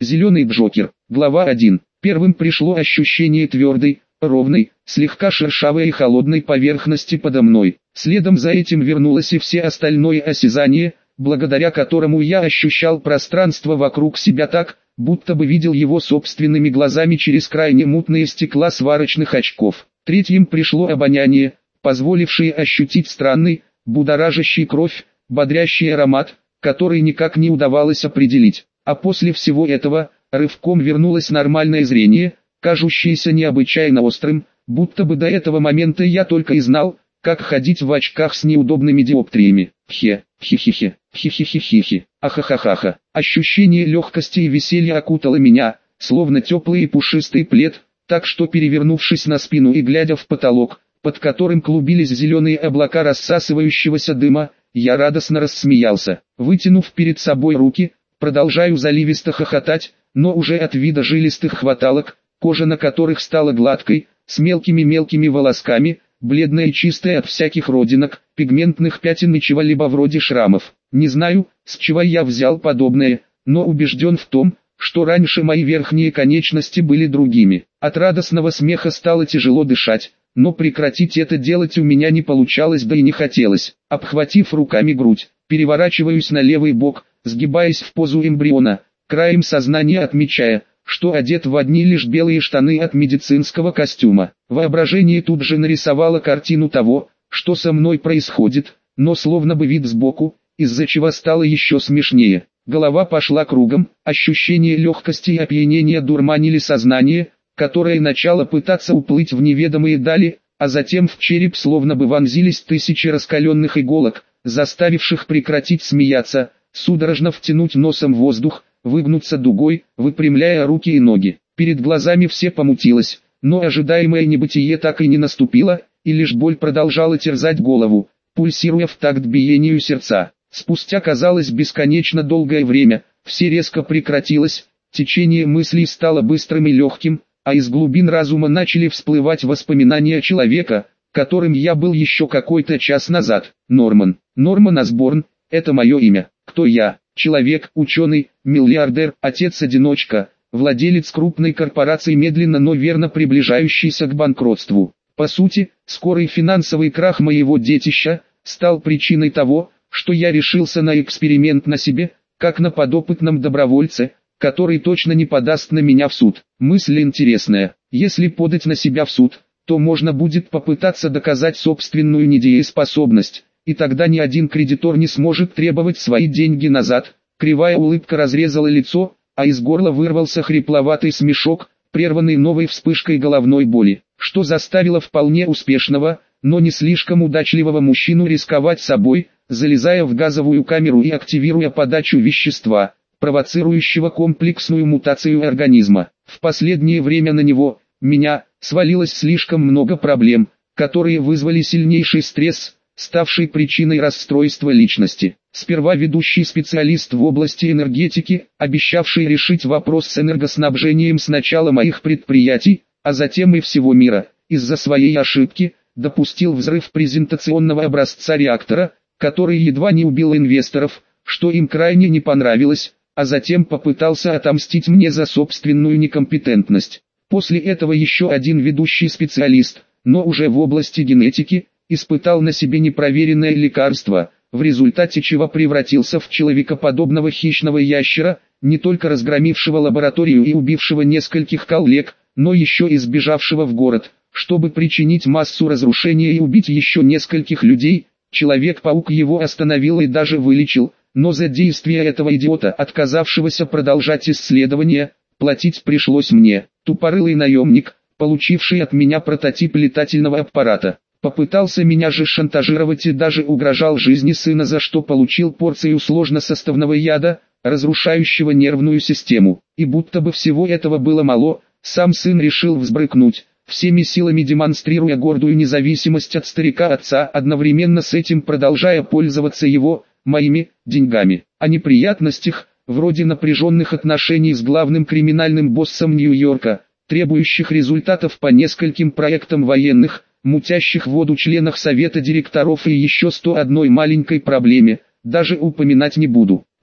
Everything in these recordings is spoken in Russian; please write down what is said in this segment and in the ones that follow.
Зеленый Джокер. Глава 1. Первым пришло ощущение твердой, ровной, слегка шершавой и холодной поверхности подо мной. Следом за этим вернулось и все остальное осязание, благодаря которому я ощущал пространство вокруг себя так, будто бы видел его собственными глазами через крайне мутные стекла сварочных очков. Третьим пришло обоняние, позволившее ощутить странный, будоражащий кровь, бодрящий аромат, который никак не удавалось определить. А после всего этого, рывком вернулось нормальное зрение, кажущееся необычайно острым, будто бы до этого момента я только и знал, как ходить в очках с неудобными диоптриями. Хе-хе-хе, хе-хе-хе-хе, ахахахаха. Ощущение легкости и веселья окутало меня, словно теплый и пушистый плед, так что, перевернувшись на спину и глядя в потолок, под которым клубились зеленые облака рассасывающегося дыма, я радостно рассмеялся. Вытянув перед собой руки, продолжаю заливисто хохотать, но уже от вида жилистых хваталок, кожа на которых стала гладкой, с мелкими волосками, бледная и чистая от всяких родинок, пигментных пятен и чего-либо вроде шрамов. Не знаю, с чего я взял подобное, но убежден в том, что раньше мои верхние конечности были другими. От радостного смеха стало тяжело дышать, но прекратить это делать у меня не получалось, да и не хотелось. Обхватив руками грудь, переворачиваюсь на левый бок, сгибаясь в позу эмбриона, краем сознания отмечая, что одет в одни лишь белые штаны от медицинского костюма. Воображение тут же нарисовало картину того, что со мной происходит, но словно бы вид сбоку, из-за чего стало еще смешнее. Голова пошла кругом, ощущение легкости и опьянения дурманили сознание, которое начало пытаться уплыть в неведомые дали, а затем в череп словно бы вонзились тысячи раскаленных иголок, заставивших прекратить смеяться, судорожно втянуть носом воздух, выгнуться дугой, выпрямляя руки и ноги. Перед глазами все помутилось, но ожидаемое небытие так и не наступило, и лишь боль продолжала терзать голову, пульсируя в такт биению сердца. Спустя, казалось, бесконечно долгое время, все резко прекратилось, течение мыслей стало быстрым и легким, а из глубин разума начали всплывать воспоминания человека, которым я был еще какой-то час назад. Норман Осборн, это мое имя. Кто я? Человек, ученый, миллиардер, отец-одиночка, владелец крупной корпорации, медленно, но верно приближающийся к банкротству. По сути, скорый финансовый крах моего детища стал причиной того, что я решился на эксперимент на себе, как на подопытном добровольце, который точно не подаст на меня в суд. Мысль интересная. Если подать на себя в суд, то можно будет попытаться доказать собственную недееспособность, и тогда ни один кредитор не сможет требовать свои деньги назад. Кривая улыбка разрезала лицо, а из горла вырвался хрипловатый смешок, прерванный новой вспышкой головной боли, что заставило вполне успешного, но не слишком удачливого мужчину рисковать собой, залезая в газовую камеру и активируя подачу вещества, провоцирующего комплексную мутацию организма. В последнее время на него, меня, свалилось слишком много проблем, которые вызвали сильнейший стресс, ставший причиной расстройства личности. Сперва ведущий специалист в области энергетики, обещавший решить вопрос с энергоснабжением сначала моих предприятий, а затем и всего мира, из-за своей ошибки, допустил взрыв презентационного образца реактора, который едва не убил инвесторов, что им крайне не понравилось, а затем попытался отомстить мне за собственную некомпетентность. После этого еще один ведущий специалист, но уже в области генетики, испытал на себе непроверенное лекарство, в результате чего превратился в человекоподобного хищного ящера, не только разгромившего лабораторию и убившего нескольких коллег, но еще и сбежавшего в город, чтобы причинить массу разрушения и убить еще нескольких людей. Человек-паук его остановил и даже вылечил, но за действия этого идиота, отказавшегося продолжать исследования, платить пришлось мне. Тупорылый наемник, получивший от меня прототип летательного аппарата, попытался меня же шантажировать и даже угрожал жизни сына, за что получил порцию сложносоставного яда, разрушающего нервную систему. И будто бы всего этого было мало, сам сын решил взбрыкнуть, всеми силами демонстрируя гордую независимость от старика-отца, одновременно с этим продолжая пользоваться моими деньгами. О неприятностях, вроде напряженных отношений с главным криминальным боссом Нью-Йорка, требующих результатов по нескольким проектам военных, мутящих воду членах совета директоров и еще 101 маленькой проблеме, даже упоминать не буду.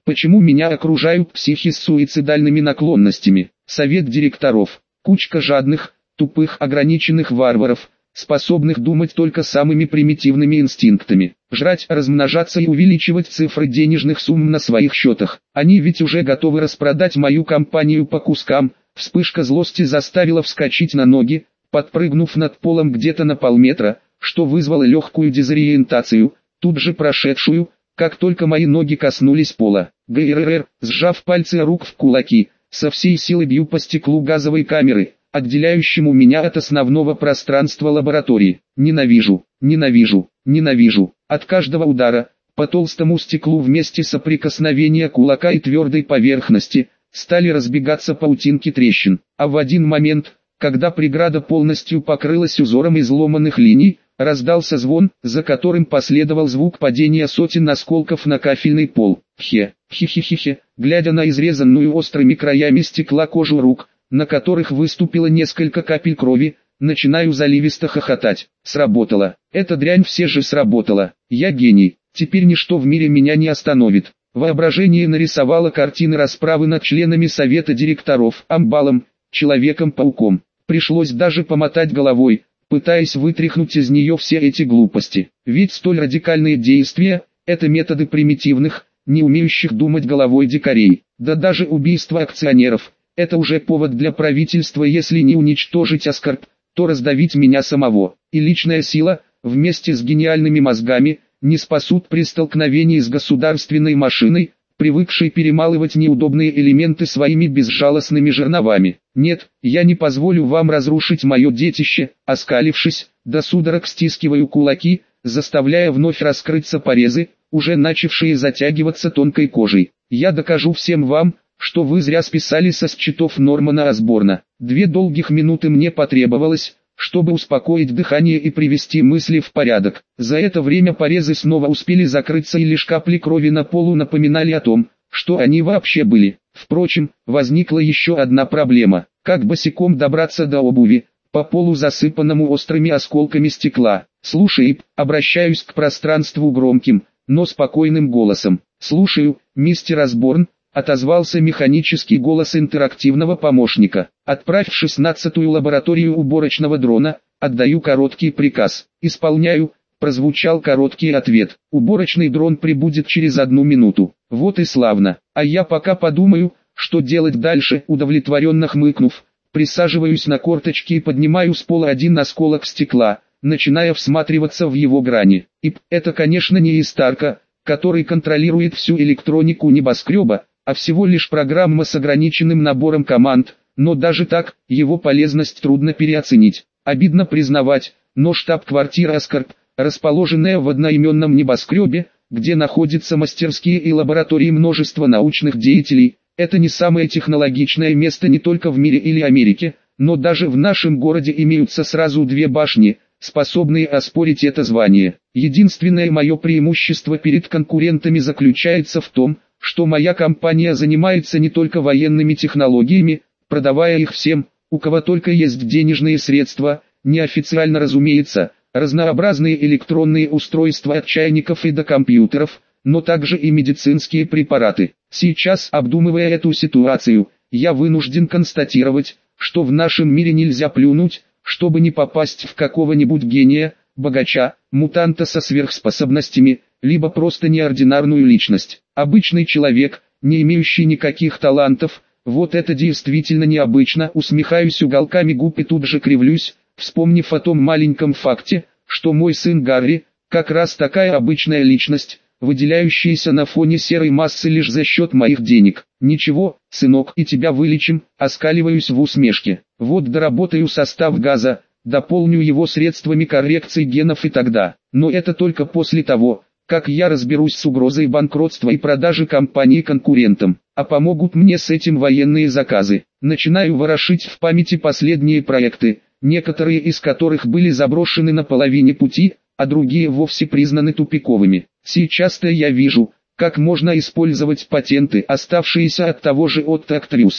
Почему меня окружают психи с суицидальными наклонностями? Совет директоров. Кучка жадных, тупых, ограниченных варваров, способных думать только самыми примитивными инстинктами. Жрать, размножаться и увеличивать цифры денежных сумм на своих счетах. Они ведь уже готовы распродать мою компанию по кускам. Вспышка злости заставила вскочить на ноги, подпрыгнув над полом где-то на полметра, что вызвало легкую дезориентацию, тут же прошедшую, как только мои ноги коснулись пола. ГРР, сжав пальцы рук в кулаки, со всей силы бью по стеклу газовой камеры, отделяющему меня от основного пространства лаборатории. Ненавижу, ненавижу, ненавижу. От каждого удара, по толстому стеклу вместе соприкосновения кулака и твердой поверхности, стали разбегаться паутинки трещин. А в один момент, когда преграда полностью покрылась узором изломанных линий, раздался звон, за которым последовал звук падения сотен осколков на кафельный пол. Хе-хе-хе-хе, глядя на изрезанную острыми краями стекла кожу рук, на которых выступило несколько капель крови, начинаю заливисто хохотать. Сработало. Эта дрянь все же сработала. Я гений. Теперь ничто в мире меня не остановит. Воображение нарисовало картины расправы над членами совета директоров, амбалом, Человеком-пауком. Пришлось даже помотать головой, пытаясь вытряхнуть из нее все эти глупости. Ведь столь радикальные действия – это методы примитивных, не умеющих думать головой дикарей. Да даже убийство акционеров – это уже повод для правительства, если не уничтожить Аскарп, то раздавить меня самого. И личная сила, вместе с гениальными мозгами, не спасут при столкновении с государственной машиной, привыкшей перемалывать неудобные элементы своими безжалостными жерновами. Нет, я не позволю вам разрушить мое детище. Оскалившись, до судорог стискиваю кулаки, заставляя вновь раскрыться порезы, уже начавшие затягиваться тонкой кожей. Я докажу всем вам, что вы зря списали со счетов Нормана Осборна. 2 долгих минуты мне потребовалось, чтобы успокоить дыхание и привести мысли в порядок. За это время порезы снова успели закрыться, и лишь капли крови на полу напоминали о том, что они вообще были. Впрочем, возникла еще одна проблема. Как босиком добраться до обуви, по полу засыпанному острыми осколками стекла? «Слушай, обращаюсь к пространству громким, но спокойным голосом. «Слушаю, мистер Осборн», — отозвался механический голос интерактивного помощника. «Отправь в 16-ю лабораторию уборочного дрона, отдаю короткий приказ». «Исполняю», — прозвучал короткий ответ. «Уборочный дрон прибудет через 1 минуту». «Вот и славно. А я пока подумаю, что делать дальше». Удовлетворенно хмыкнув, присаживаюсь на корточки и поднимаю с пола один осколок стекла, начиная всматриваться в его грани. Это, конечно, не Истарка, который контролирует всю электронику небоскреба, а всего лишь программа с ограниченным набором команд, но даже так, его полезность трудно переоценить. Обидно признавать, но штаб-квартира Аскарп, расположенная в одноименном небоскребе, где находятся мастерские и лаборатории множества научных деятелей, это не самое технологичное место не только в мире или Америке, но даже в нашем городе имеются сразу 2 башни, способные оспорить это звание. Единственное мое преимущество перед конкурентами заключается в том, что моя компания занимается не только военными технологиями, продавая их всем, у кого только есть денежные средства, неофициально разумеется, разнообразные электронные устройства от чайников и до компьютеров, но также и медицинские препараты. Сейчас, обдумывая эту ситуацию, я вынужден констатировать, что в нашем мире нельзя плюнуть, чтобы не попасть в какого-нибудь гения, богача, мутанта со сверхспособностями, либо просто неординарную личность. Обычный человек, не имеющий никаких талантов, вот это действительно необычно. Усмехаюсь уголками губ и тут же кривлюсь, вспомнив о том маленьком факте, что мой сын Гарри, как раз такая обычная личность, выделяющаяся на фоне серой массы лишь за счет моих денег. «Ничего, сынок, и тебя вылечим», — оскаливаюсь в усмешке. «Вот доработаю состав газа, дополню его средствами коррекции генов и тогда. Но это только после того, как я разберусь с угрозой банкротства и продажи компании конкурентам. А помогут мне с этим военные заказы». Начинаю ворошить в памяти последние проекты, некоторые из которых были заброшены на половине пути, а другие вовсе признаны тупиковыми. Сейчас-то я вижу, как можно использовать патенты, оставшиеся от того же Отто Актриуса.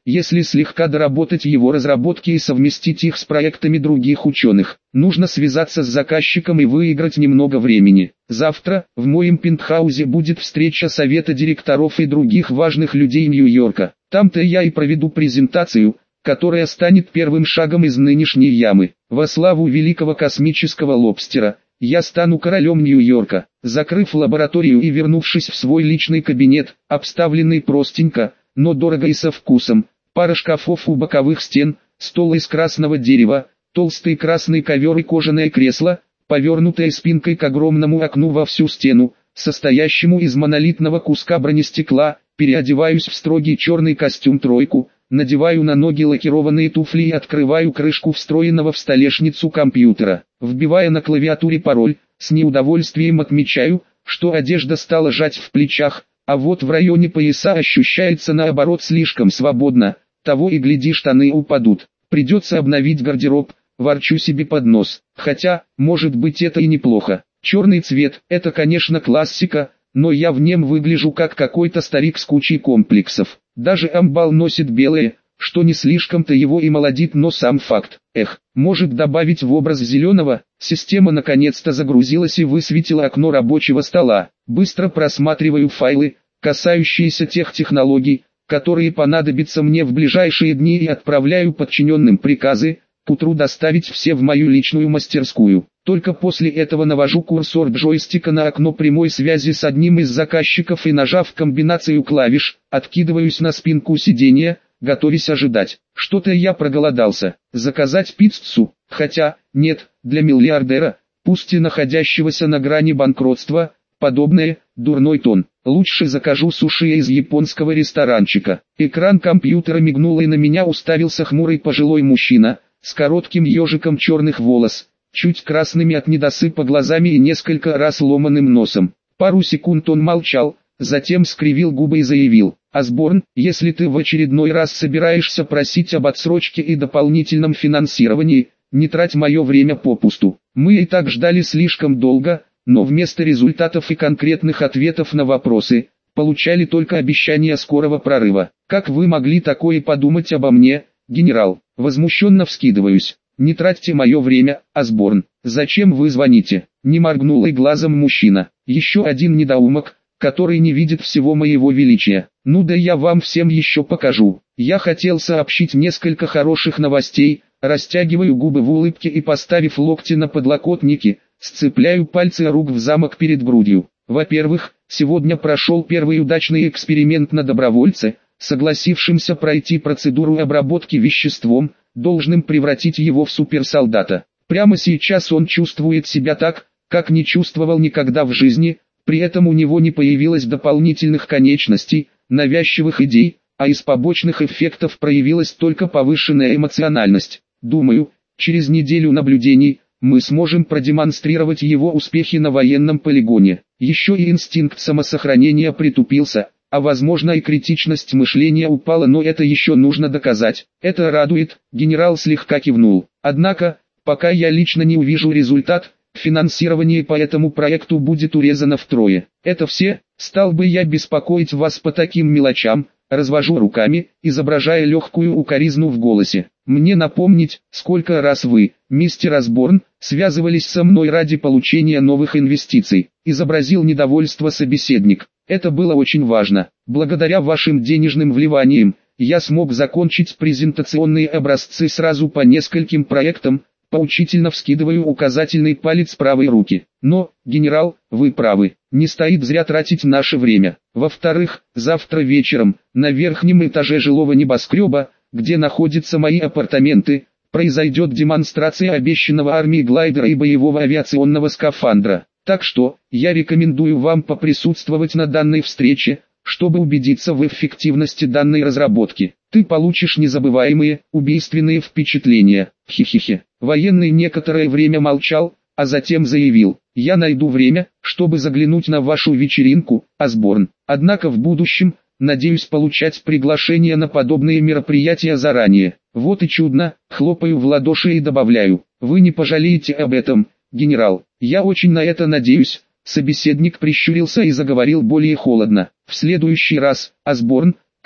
если слегка доработать его разработки и совместить их с проектами других ученых. Нужно связаться с заказчиком и выиграть немного времени. Завтра в моем пентхаузе будет встреча совета директоров и других важных людей Нью-Йорка. Там-то я и проведу презентацию, которая станет первым шагом из нынешней ямы. Во славу великого космического лобстера, я стану королем Нью-Йорка. Закрыв лабораторию и вернувшись в свой личный кабинет, обставленный простенько, но дорого и со вкусом, пара шкафов у боковых стен, стол из красного дерева, толстый красный ковер и кожаное кресло, повернутое спинкой к огромному окну во всю стену, состоящему из монолитного куска бронестекла, переодеваюсь в строгий черный костюм-тройку, надеваю на ноги лакированные туфли и открываю крышку встроенного в столешницу компьютера. Вбивая на клавиатуре пароль, с неудовольствием отмечаю, что одежда стала жать в плечах, а вот в районе пояса ощущается наоборот слишком свободно, того и гляди штаны упадут. Придется обновить гардероб, ворчу себе под нос, хотя, может быть это и неплохо. Черный цвет, это конечно классика, но я в нем выгляжу как какой-то старик с кучей комплексов. Даже амбал носит белое, что не слишком-то его и молодит, но сам факт. Может добавить в образ зеленого? Система наконец-то загрузилась и высветила окно рабочего стола. Быстро просматриваю файлы, касающиеся тех технологий, которые понадобятся мне в ближайшие дни, и отправляю подчиненным приказы, к утру доставить все в мою личную мастерскую. Только после этого навожу курсор джойстика на окно прямой связи с одним из заказчиков и, нажав комбинацию клавиш, откидываюсь на спинку сиденья, готовясь ожидать. Что-то я проголодался. Заказать пиццу? Хотя, нет, для миллиардера, пусть и находящегося на грани банкротства, подобное – дурной тон. Лучше закажу суши из японского ресторанчика. Экран компьютера мигнул, и на меня уставился хмурый пожилой мужчина, с коротким ежиком черных волос, чуть красными от недосыпа глазами и несколько раз ломаным носом. Пару секунд он молчал, затем скривил губы и заявил: «Осборн, если ты в очередной раз собираешься просить об отсрочке и дополнительном финансировании, не трать мое время попусту. Мы и так ждали слишком долго, но вместо результатов и конкретных ответов на вопросы, получали только обещания скорого прорыва. Как вы могли такое подумать обо мне, генерал?» Возмущенно вскидываюсь. «Не тратьте мое время, Осборн. Зачем вы звоните?» Не моргнул и глазом мужчина. «Еще один недоумок, который не видит всего моего величия. Ну да я вам всем еще покажу. Я хотел сообщить несколько хороших новостей». Растягиваю губы в улыбке и, поставив локти на подлокотники, сцепляю пальцы рук в замок перед грудью. Во-первых, сегодня прошел первый удачный эксперимент на добровольце, согласившимся пройти процедуру обработки веществом, должным превратить его в суперсолдата. Прямо сейчас он чувствует себя так, как не чувствовал никогда в жизни, при этом у него не появилось дополнительных конечностей, навязчивых идей, а из побочных эффектов проявилась только повышенная эмоциональность. Думаю, через неделю наблюдений, мы сможем продемонстрировать его успехи на военном полигоне. Еще и инстинкт самосохранения притупился, а возможно и критичность мышления упала, но это еще нужно доказать. Это радует, генерал слегка кивнул. Однако, пока я лично не увижу результат, финансирование по этому проекту будет урезано втрое. Это все, стал бы я беспокоить вас по таким мелочам, развожу руками, изображая легкую укоризну в голосе. Мне напомнить, сколько раз вы, мистер Осборн, связывались со мной ради получения новых инвестиций, изобразил недовольство собеседник. Это было очень важно. Благодаря вашим денежным вливаниям, я смог закончить презентационные образцы сразу по нескольким проектам. Поучительно вскидываю указательный палец правой руки. Но, генерал, вы правы, не стоит зря тратить наше время. Во-вторых, завтра вечером, на верхнем этаже жилого небоскреба, где находятся мои апартаменты, произойдет демонстрация обещанного армией глайдера и боевого авиационного скафандра. Так что, я рекомендую вам поприсутствовать на данной встрече, чтобы убедиться в эффективности данной разработки. Ты получишь незабываемые, убийственные впечатления. Хи-хи-хи. Военный некоторое время молчал, а затем заявил: «Я найду время, чтобы заглянуть на вашу вечеринку, Осборн. Однако в будущем, надеюсь получать приглашение на подобные мероприятия заранее». Вот и чудно, хлопаю в ладоши и добавляю: «Вы не пожалеете об этом, генерал. Я очень на это надеюсь». Собеседник прищурился и заговорил более холодно. «В следующий раз, Осборн,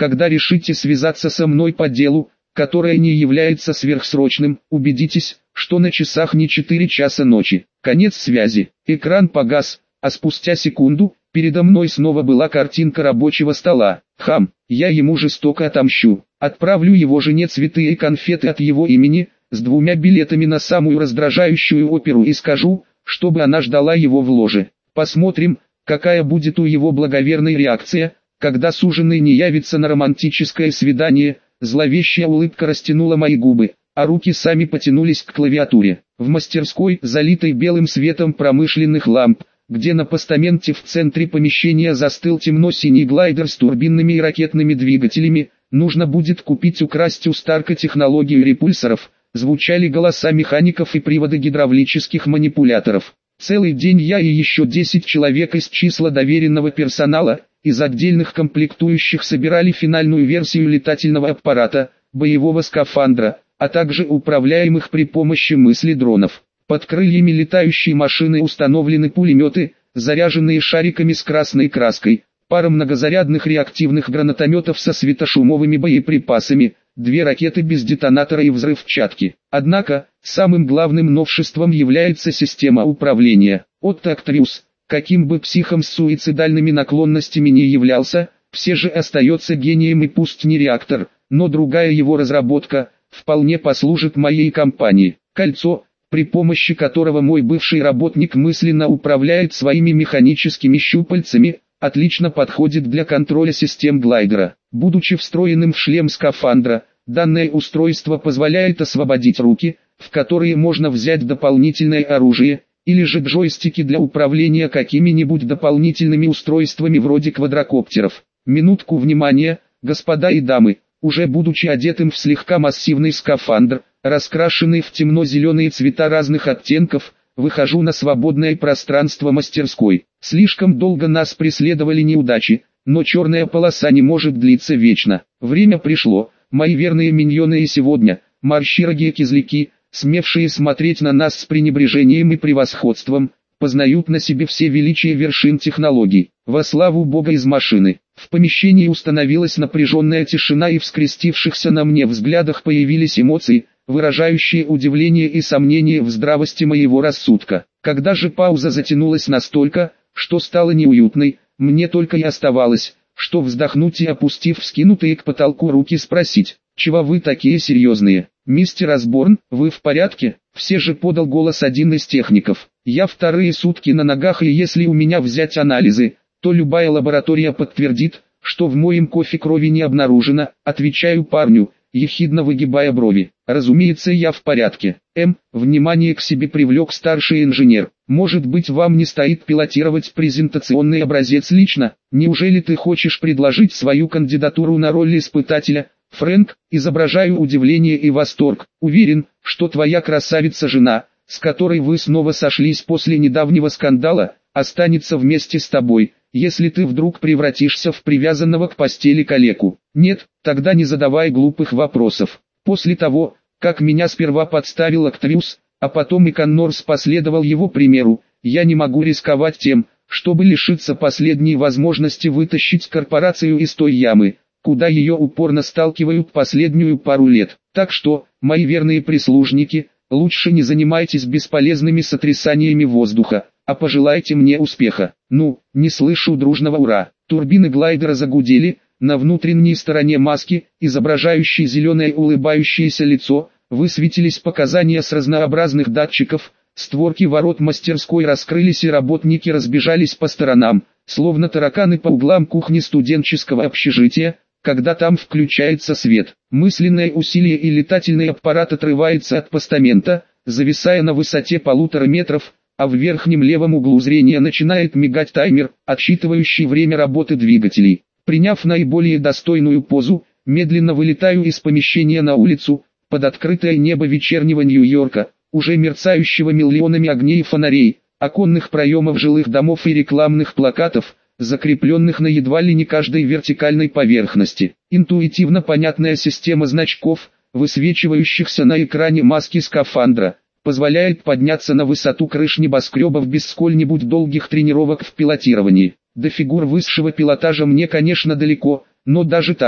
Когда решите связаться со мной по делу, которое не является сверхсрочным, убедитесь, что на часах не 4 часа ночи. Конец связи. Экран погас, а спустя секунду, передо мной снова была картинка рабочего стола. Хам, я ему жестоко отомщу. Отправлю его жене цветы и конфеты от его имени, с 2 билетами на самую раздражающую оперу и скажу, чтобы она ждала его в ложе. Посмотрим, какая будет у его благоверной реакция, когда суженый не явится на романтическое свидание. Зловещая улыбка растянула мои губы, а руки сами потянулись к клавиатуре. В мастерской, залитой белым светом промышленных ламп, где на постаменте в центре помещения застыл темно-синий глайдер с турбинными и ракетными двигателями, нужно будет украсть у Старка технологию репульсоров, звучали голоса механиков и приводы гидравлических манипуляторов. Целый день я и еще 10 человек из числа доверенного персонала, из отдельных комплектующих собирали финальную версию летательного аппарата, боевого скафандра, а также управляемых при помощи мысли дронов. Под крыльями летающей машины установлены пулеметы, заряженные шариками с красной краской, пара многозарядных реактивных гранатометов со светошумовыми боеприпасами, 2 ракеты без детонатора и взрывчатки. Однако, самым главным новшеством является система управления. Отто Актриус, каким бы психом с суицидальными наклонностями не являлся, все же остается гением, и пусть не реактор, но другая его разработка, вполне послужит моей компании. Кольцо, при помощи которого мой бывший работник мысленно управляет своими механическими щупальцами, отлично подходит для контроля систем глайдера. Будучи встроенным в шлем скафандра, данное устройство позволяет освободить руки, в которые можно взять дополнительное оружие, или же джойстики для управления какими-нибудь дополнительными устройствами вроде квадрокоптеров. Минутку внимания, господа и дамы, уже будучи одетым в слегка массивный скафандр, раскрашенный в темно-зеленые цвета разных оттенков, выхожу на свободное пространство мастерской. Слишком долго нас преследовали неудачи, но черная полоса не может длиться вечно. Время пришло, мои верные миньоны, и сегодня, морщирогие кизляки, смевшие смотреть на нас с пренебрежением и превосходством, познают на себе все величия вершин технологий. Во славу Бога из машины. В помещении установилась напряженная тишина, и в скрестившихся на мне взглядах появились эмоции, выражающие удивление и сомнение в здравости моего рассудка. Когда же пауза затянулась настолько, что стало неуютной, мне только и оставалось, что вздохнуть и, опустив вскинутые к потолку руки, спросить: «Чего вы такие серьезные? Мистер Осборн, вы в порядке?» Все же подал голос один из техников. «Я вторые сутки на ногах, и если у меня взять анализы, то любая лаборатория подтвердит, что в моем кофе крови не обнаружено», отвечаю парню, ехидно выгибая брови. «Разумеется, я в порядке». Внимание к себе привлек старший инженер. «Может быть, вам не стоит пилотировать презентационный образец лично? Неужели ты хочешь предложить свою кандидатуру на роль испытателя?» «Фрэнк, изображаю удивление и восторг. Уверен, что твоя красавица-жена, с которой вы снова сошлись после недавнего скандала, останется вместе с тобой, если ты вдруг превратишься в привязанного к постели калеку. Нет, тогда не задавай глупых вопросов. После того, как меня сперва подставил Актриус, а потом и Коннорс последовал его примеру, я не могу рисковать тем, чтобы лишиться последней возможности вытащить корпорацию из той ямы, куда ее упорно сталкивают последнюю пару лет. Так что, мои верные прислужники, лучше не занимайтесь бесполезными сотрясаниями воздуха, а пожелайте мне успеха». Не слышу дружного «ура». Турбины глайдера загудели, на внутренней стороне маски, изображающей зеленое улыбающееся лицо, высветились показания с разнообразных датчиков, створки ворот мастерской раскрылись, и работники разбежались по сторонам, словно тараканы по углам кухни студенческого общежития, когда там включается свет. Мысленное усилие, и летательный аппарат отрывается от постамента, зависая на высоте 1,5 метров, а в верхнем левом углу зрения начинает мигать таймер, отсчитывающий время работы двигателей. Приняв наиболее достойную позу, медленно вылетаю из помещения на улицу, под открытое небо вечернего Нью-Йорка, уже мерцающего миллионами огней и фонарей, оконных проемов жилых домов и рекламных плакатов, закрепленных на едва ли не каждой вертикальной поверхности. Интуитивно понятная система значков, высвечивающихся на экране маски скафандра, позволяет подняться на высоту крыш небоскребов без сколь-нибудь долгих тренировок в пилотировании. До фигур высшего пилотажа мне, конечно, далеко, но даже так,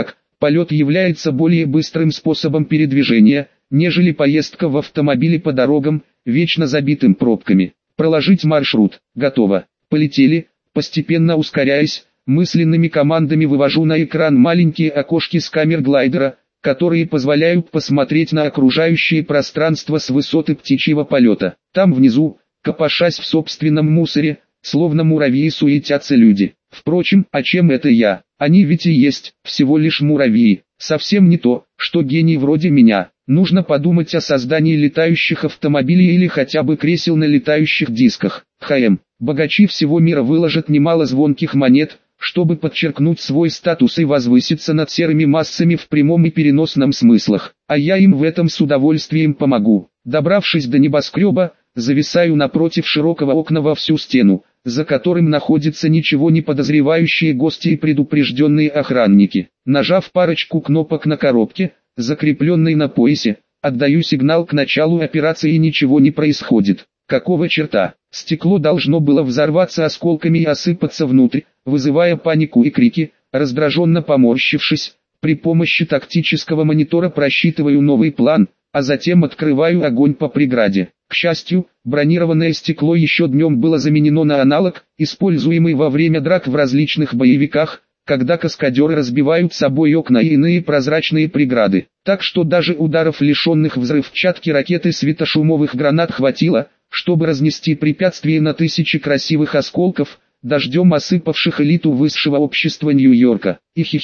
Полет является более быстрым способом передвижения, нежели поездка в автомобиле по дорогам, вечно забитым пробками. Проложить маршрут. Готово. Полетели. Постепенно ускоряясь, мысленными командами вывожу на экран маленькие окошки с камер глайдера, которые позволяют посмотреть на окружающее пространство с высоты птичьего полета. Там внизу, копошась в собственном мусоре, словно муравьи, суетятся люди. Впрочем, а чем это я? Они ведь и есть, всего лишь муравьи. Совсем не то, что гений вроде меня. Нужно подумать о создании летающих автомобилей или хотя бы кресел на летающих дисках. Богачи всего мира выложат немало звонких монет, чтобы подчеркнуть свой статус и возвыситься над серыми массами в прямом и переносном смыслах. А я им в этом с удовольствием помогу. Добравшись до небоскреба, зависаю напротив широкого окна во всю стену, за которым находятся ничего не подозревающие гости и предупрежденные охранники. Нажав парочку кнопок на коробке, закрепленной на поясе, отдаю сигнал к началу операции и ничего не происходит. Какого черта? Стекло должно было взорваться осколками и осыпаться внутрь, вызывая панику и крики. Раздраженно поморщившись, при помощи тактического монитора просчитываю новый план, а затем открываю огонь по преграде. К счастью, бронированное стекло еще днем было заменено на аналог, используемый во время драк в различных боевиках, когда каскадеры разбивают собой окна и иные прозрачные преграды. Так что даже ударов лишенных взрывчатки ракет и светошумовых гранат хватило, чтобы разнести препятствие на тысячи красивых осколков, дождем осыпавших элиту высшего общества Нью-Йорка.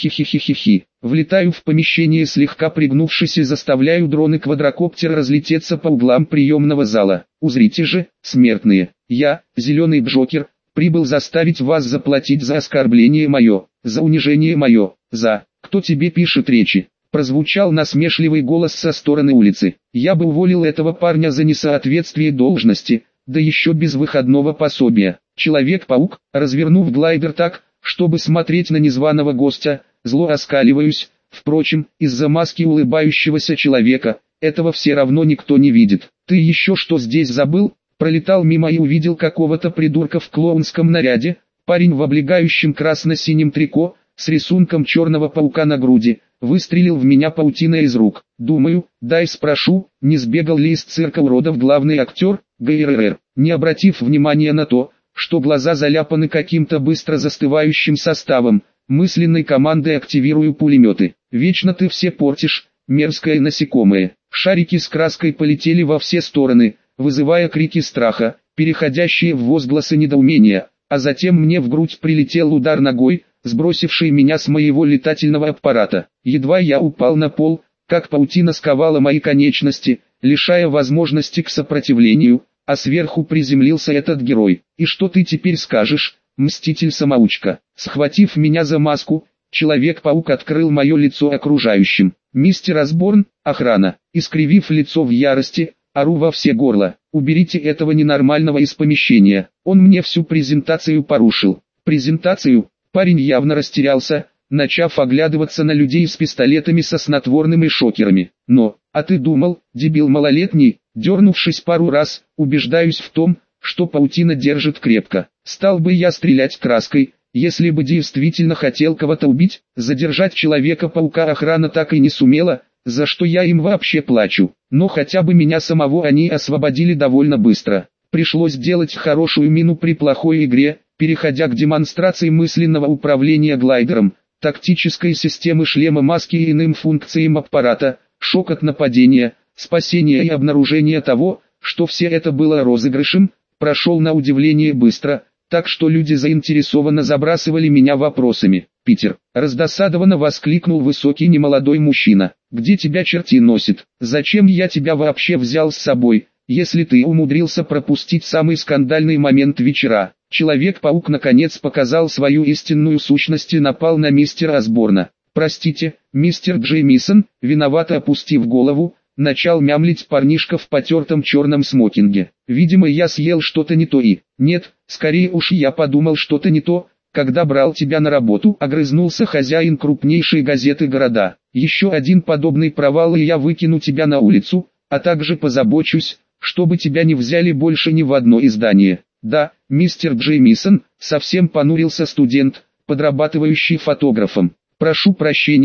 И влетаю в помещение слегка пригнувшись и заставляю дроны-квадрокоптера разлететься по углам приемного зала. Узрите же, смертные, я, Зеленый Джокер, прибыл заставить вас заплатить за оскорбление мое, за унижение мое, за «Кто тебе пишет речи?» Прозвучал насмешливый голос со стороны улицы. Я бы уволил этого парня за несоответствие должности, да еще без выходного пособия. Человек-паук, развернув глайдер так, чтобы смотреть на незваного гостя, зло оскаливаюсь. Впрочем, из-за маски улыбающегося человека, этого все равно никто не видит. Ты еще что здесь забыл? Пролетал мимо и увидел какого-то придурка в клоунском наряде, парень в облегающем красно-синем трико, с рисунком черного паука на груди, выстрелил в меня паутиной из рук. Думаю, дай спрошу, не сбегал ли из цирка уродов главный актер, ГРР. Не обратив внимания на то, что глаза заляпаны каким-то быстро застывающим составом, мысленной командой активирую пулеметы. Вечно ты все портишь, мерзкое насекомое. Шарики с краской полетели во все стороны, вызывая крики страха, переходящие в возгласы недоумения, а затем мне в грудь прилетел удар ногой, сбросивший меня с моего летательного аппарата. Едва я упал на пол, как паутина сковала мои конечности, лишая возможности к сопротивлению, а сверху приземлился этот герой. И что ты теперь скажешь, мститель-самоучка? Схватив меня за маску, Человек-паук открыл мое лицо окружающим. «Мистер Осборн, охрана!» Искривив лицо в ярости, ору во все горло. «Уберите этого ненормального из помещения, он мне всю презентацию порушил». «Презентацию?» Парень явно растерялся, начав оглядываться на людей с пистолетами со снотворным и шокерами. «Но, а ты думал, дебил малолетний?» Дернувшись пару раз, убеждаюсь в том, что паутина держит крепко. Стал бы я стрелять краской, если бы действительно хотел кого-то убить. Задержать Человека-паука охрана так и не сумела, за что я им вообще плачу. Но хотя бы меня самого они освободили довольно быстро. Пришлось делать хорошую мину при плохой игре, переходя к демонстрации мысленного управления глайдером, тактической системы шлема маски и иным функциям аппарата, шок от нападения, спасение и обнаружение того, что все это было розыгрышем, прошел на удивление быстро, так что люди заинтересованно забрасывали меня вопросами. «Питер!» — раздосадованно воскликнул высокий немолодой мужчина. «Где тебя черти носит? Зачем я тебя вообще взял с собой, если ты умудрился пропустить самый скандальный момент вечера?» Человек-паук наконец показал свою истинную сущность и напал на мистера Осборна. «Простите, мистер Джеймисон», виновато опустив голову, начал мямлить парнишка в потертом черном смокинге. «Видимо, я съел что-то не то и...» «Нет, скорее уж я подумал что-то не то, когда брал тебя на работу», огрызнулся хозяин крупнейшей газеты города. «Еще один подобный провал и я выкину тебя на улицу, а также позабочусь, чтобы тебя не взяли больше ни в одно издание». «Да, мистер Джеймисон», совсем понурился студент, подрабатывающий фотографом. «Прошу прощения,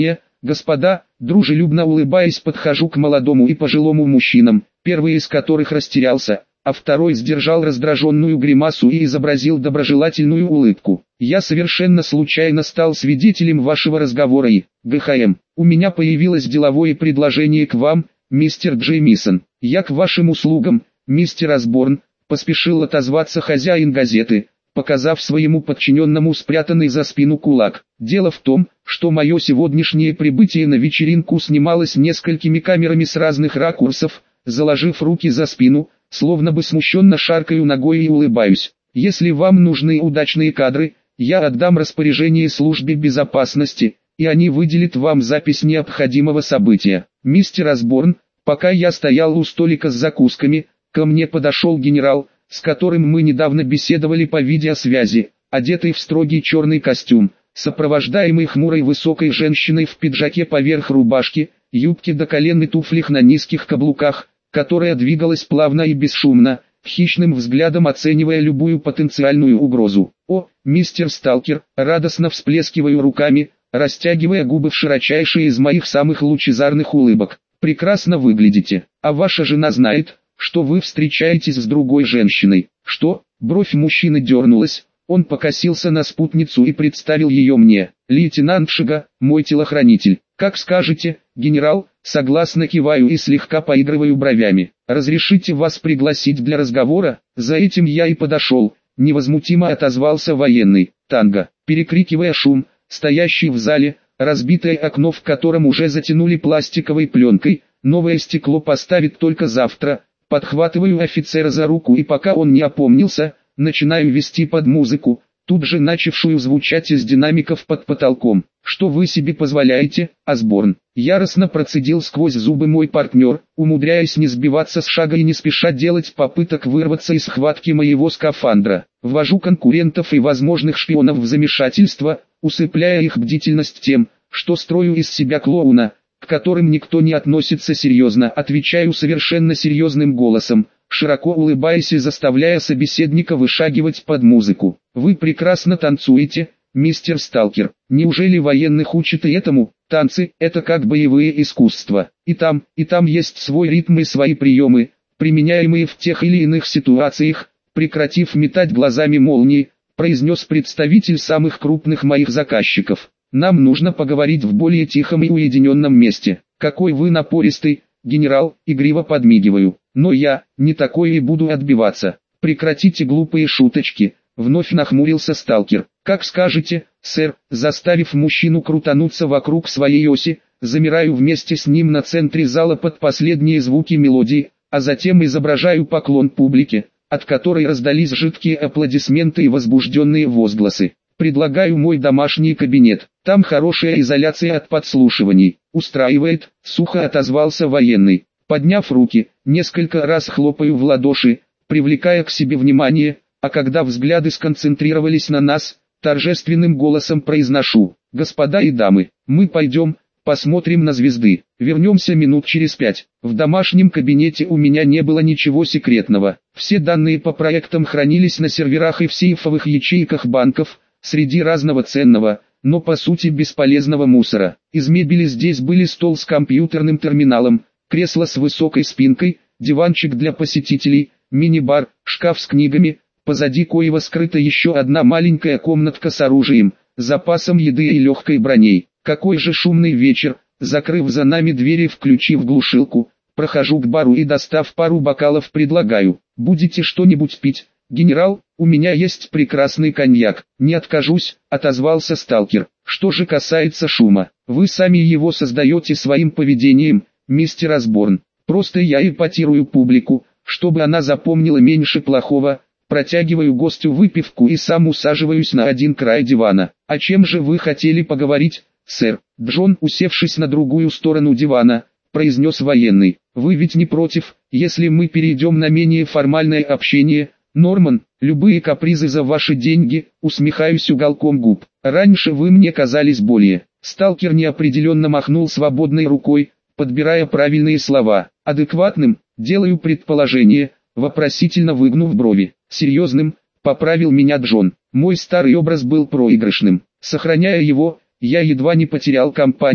Господа, дружелюбно улыбаясь, подхожу к молодому и пожилому мужчинам, первый из которых растерялся, а второй сдержал раздраженную гримасу и изобразил доброжелательную улыбку. Я совершенно случайно стал свидетелем вашего разговора и, ГХМ, у меня появилось деловое предложение к вам, мистер Джеймисон. Я к вашим услугам, мистер Осборн, поспешил отозваться хозяин газеты, показав своему подчиненному спрятанный за спину кулак. Дело в том, что мое сегодняшнее прибытие на вечеринку снималось несколькими камерами с разных ракурсов, заложив руки за спину, словно бы смущенно шаркаю ногой и улыбаюсь. Если вам нужны удачные кадры, я отдам распоряжение службе безопасности, и они выделят вам запись необходимого события. Мистер Осборн, пока я стоял у столика с закусками, ко мне подошел генерал, с которым мы недавно беседовали по видеосвязи, одетый в строгий черный костюм, сопровождаемый хмурой высокой женщиной в пиджаке поверх рубашки, юбке до колен и туфлях на низких каблуках, которая двигалась плавно и бесшумно, хищным взглядом оценивая любую потенциальную угрозу. «О, мистер Сталкер!» — радостно всплескиваю руками, растягивая губы в широчайшие из моих самых лучезарных улыбок. «Прекрасно выглядите, а ваша жена знает, что вы встречаетесь с другой женщиной». «Что?» — бровь мужчины дернулась, он покосился на спутницу и представил ее мне. «Лейтенант Шига, мой телохранитель». «Как скажете, генерал», согласно киваю и слегка поигрываю бровями. «Разрешите вас пригласить для разговора?» За этим я и подошел, невозмутимо отозвался военный. «Танго», перекрикивая шум, стоящий в зале, разбитое окно в котором уже затянули пластиковой пленкой, новое стекло поставит только завтра. Подхватываю офицера за руку и пока он не опомнился, начинаю вести под музыку, тут же начавшую звучать из динамиков под потолком. «Что вы себе позволяете, Осборн?» Яростно процедил сквозь зубы мой партнер, умудряясь не сбиваться с шага и не спеша делать попыток вырваться из схватки моего скафандра. Ввожу конкурентов и возможных шпионов в замешательство, усыпляя их бдительность тем, что строю из себя клоуна, к которым никто не относится серьезно. Отвечаю совершенно серьезным голосом, широко улыбаясь и заставляя собеседника вышагивать под музыку. «Вы прекрасно танцуете, мистер Сталкер. Неужели военных учат и этому? Танцы – это как боевые искусства. И там есть свой ритм и свои приемы, применяемые в тех или иных ситуациях». Прекратив метать глазами молнии, произнес представитель самых крупных моих заказчиков. «Нам нужно поговорить в более тихом и уединенном месте». «Какой вы напористый, генерал», игриво подмигиваю. «Но я не такой и буду отбиваться». «Прекратите глупые шуточки», вновь нахмурился сталкер. «Как скажете, сэр», заставив мужчину крутануться вокруг своей оси, замираю вместе с ним на центре зала под последние звуки мелодии, а затем изображаю поклон публике, от которой раздались жидкие аплодисменты и возбужденные возгласы. «Предлагаю мой домашний кабинет, там хорошая изоляция от подслушиваний». «Устраивает», сухо отозвался военный. Подняв руки, несколько раз хлопаю в ладоши, привлекая к себе внимание, а когда взгляды сконцентрировались на нас, торжественным голосом произношу: «Господа и дамы, мы пойдем, посмотрим на звезды, вернемся минут через 5. В домашнем кабинете у меня не было ничего секретного. Все данные по проектам хранились на серверах и в сейфовых ячейках банков, среди разного ценного, но по сути бесполезного мусора. Из мебели здесь были стол с компьютерным терминалом, кресло с высокой спинкой, диванчик для посетителей, мини-бар, шкаф с книгами, позади коего скрыта еще одна маленькая комнатка с оружием, запасом еды и легкой броней. Какой же шумный вечер!» Закрыв за нами двери и включив глушилку, прохожу к бару и, достав пару бокалов, предлагаю: «Будете что-нибудь пить, генерал? У меня есть прекрасный коньяк». «Не откажусь», отозвался сталкер. «Что же касается шума, вы сами его создаете своим поведением, мистер Осборн. Просто я эпатирую публику, чтобы она запомнила меньше плохого». Протягиваю гостю выпивку и сам усаживаюсь на один край дивана. «О чем же вы хотели поговорить, сэр?» Джон, усевшись на другую сторону дивана, произнес военный. «Вы ведь не против, если мы перейдем на менее формальное общение, Норман? Любые капризы за ваши деньги», усмехаюсь уголком губ. «Раньше вы мне казались более...» Сталкер неопределенно махнул свободной рукой, подбирая правильные слова. «Адекватным, делаю предположение», вопросительно выгнув брови. «Серьезным», поправил меня Джон. «Мой старый образ был проигрышным. Сохраняя его, я едва не потерял компанию,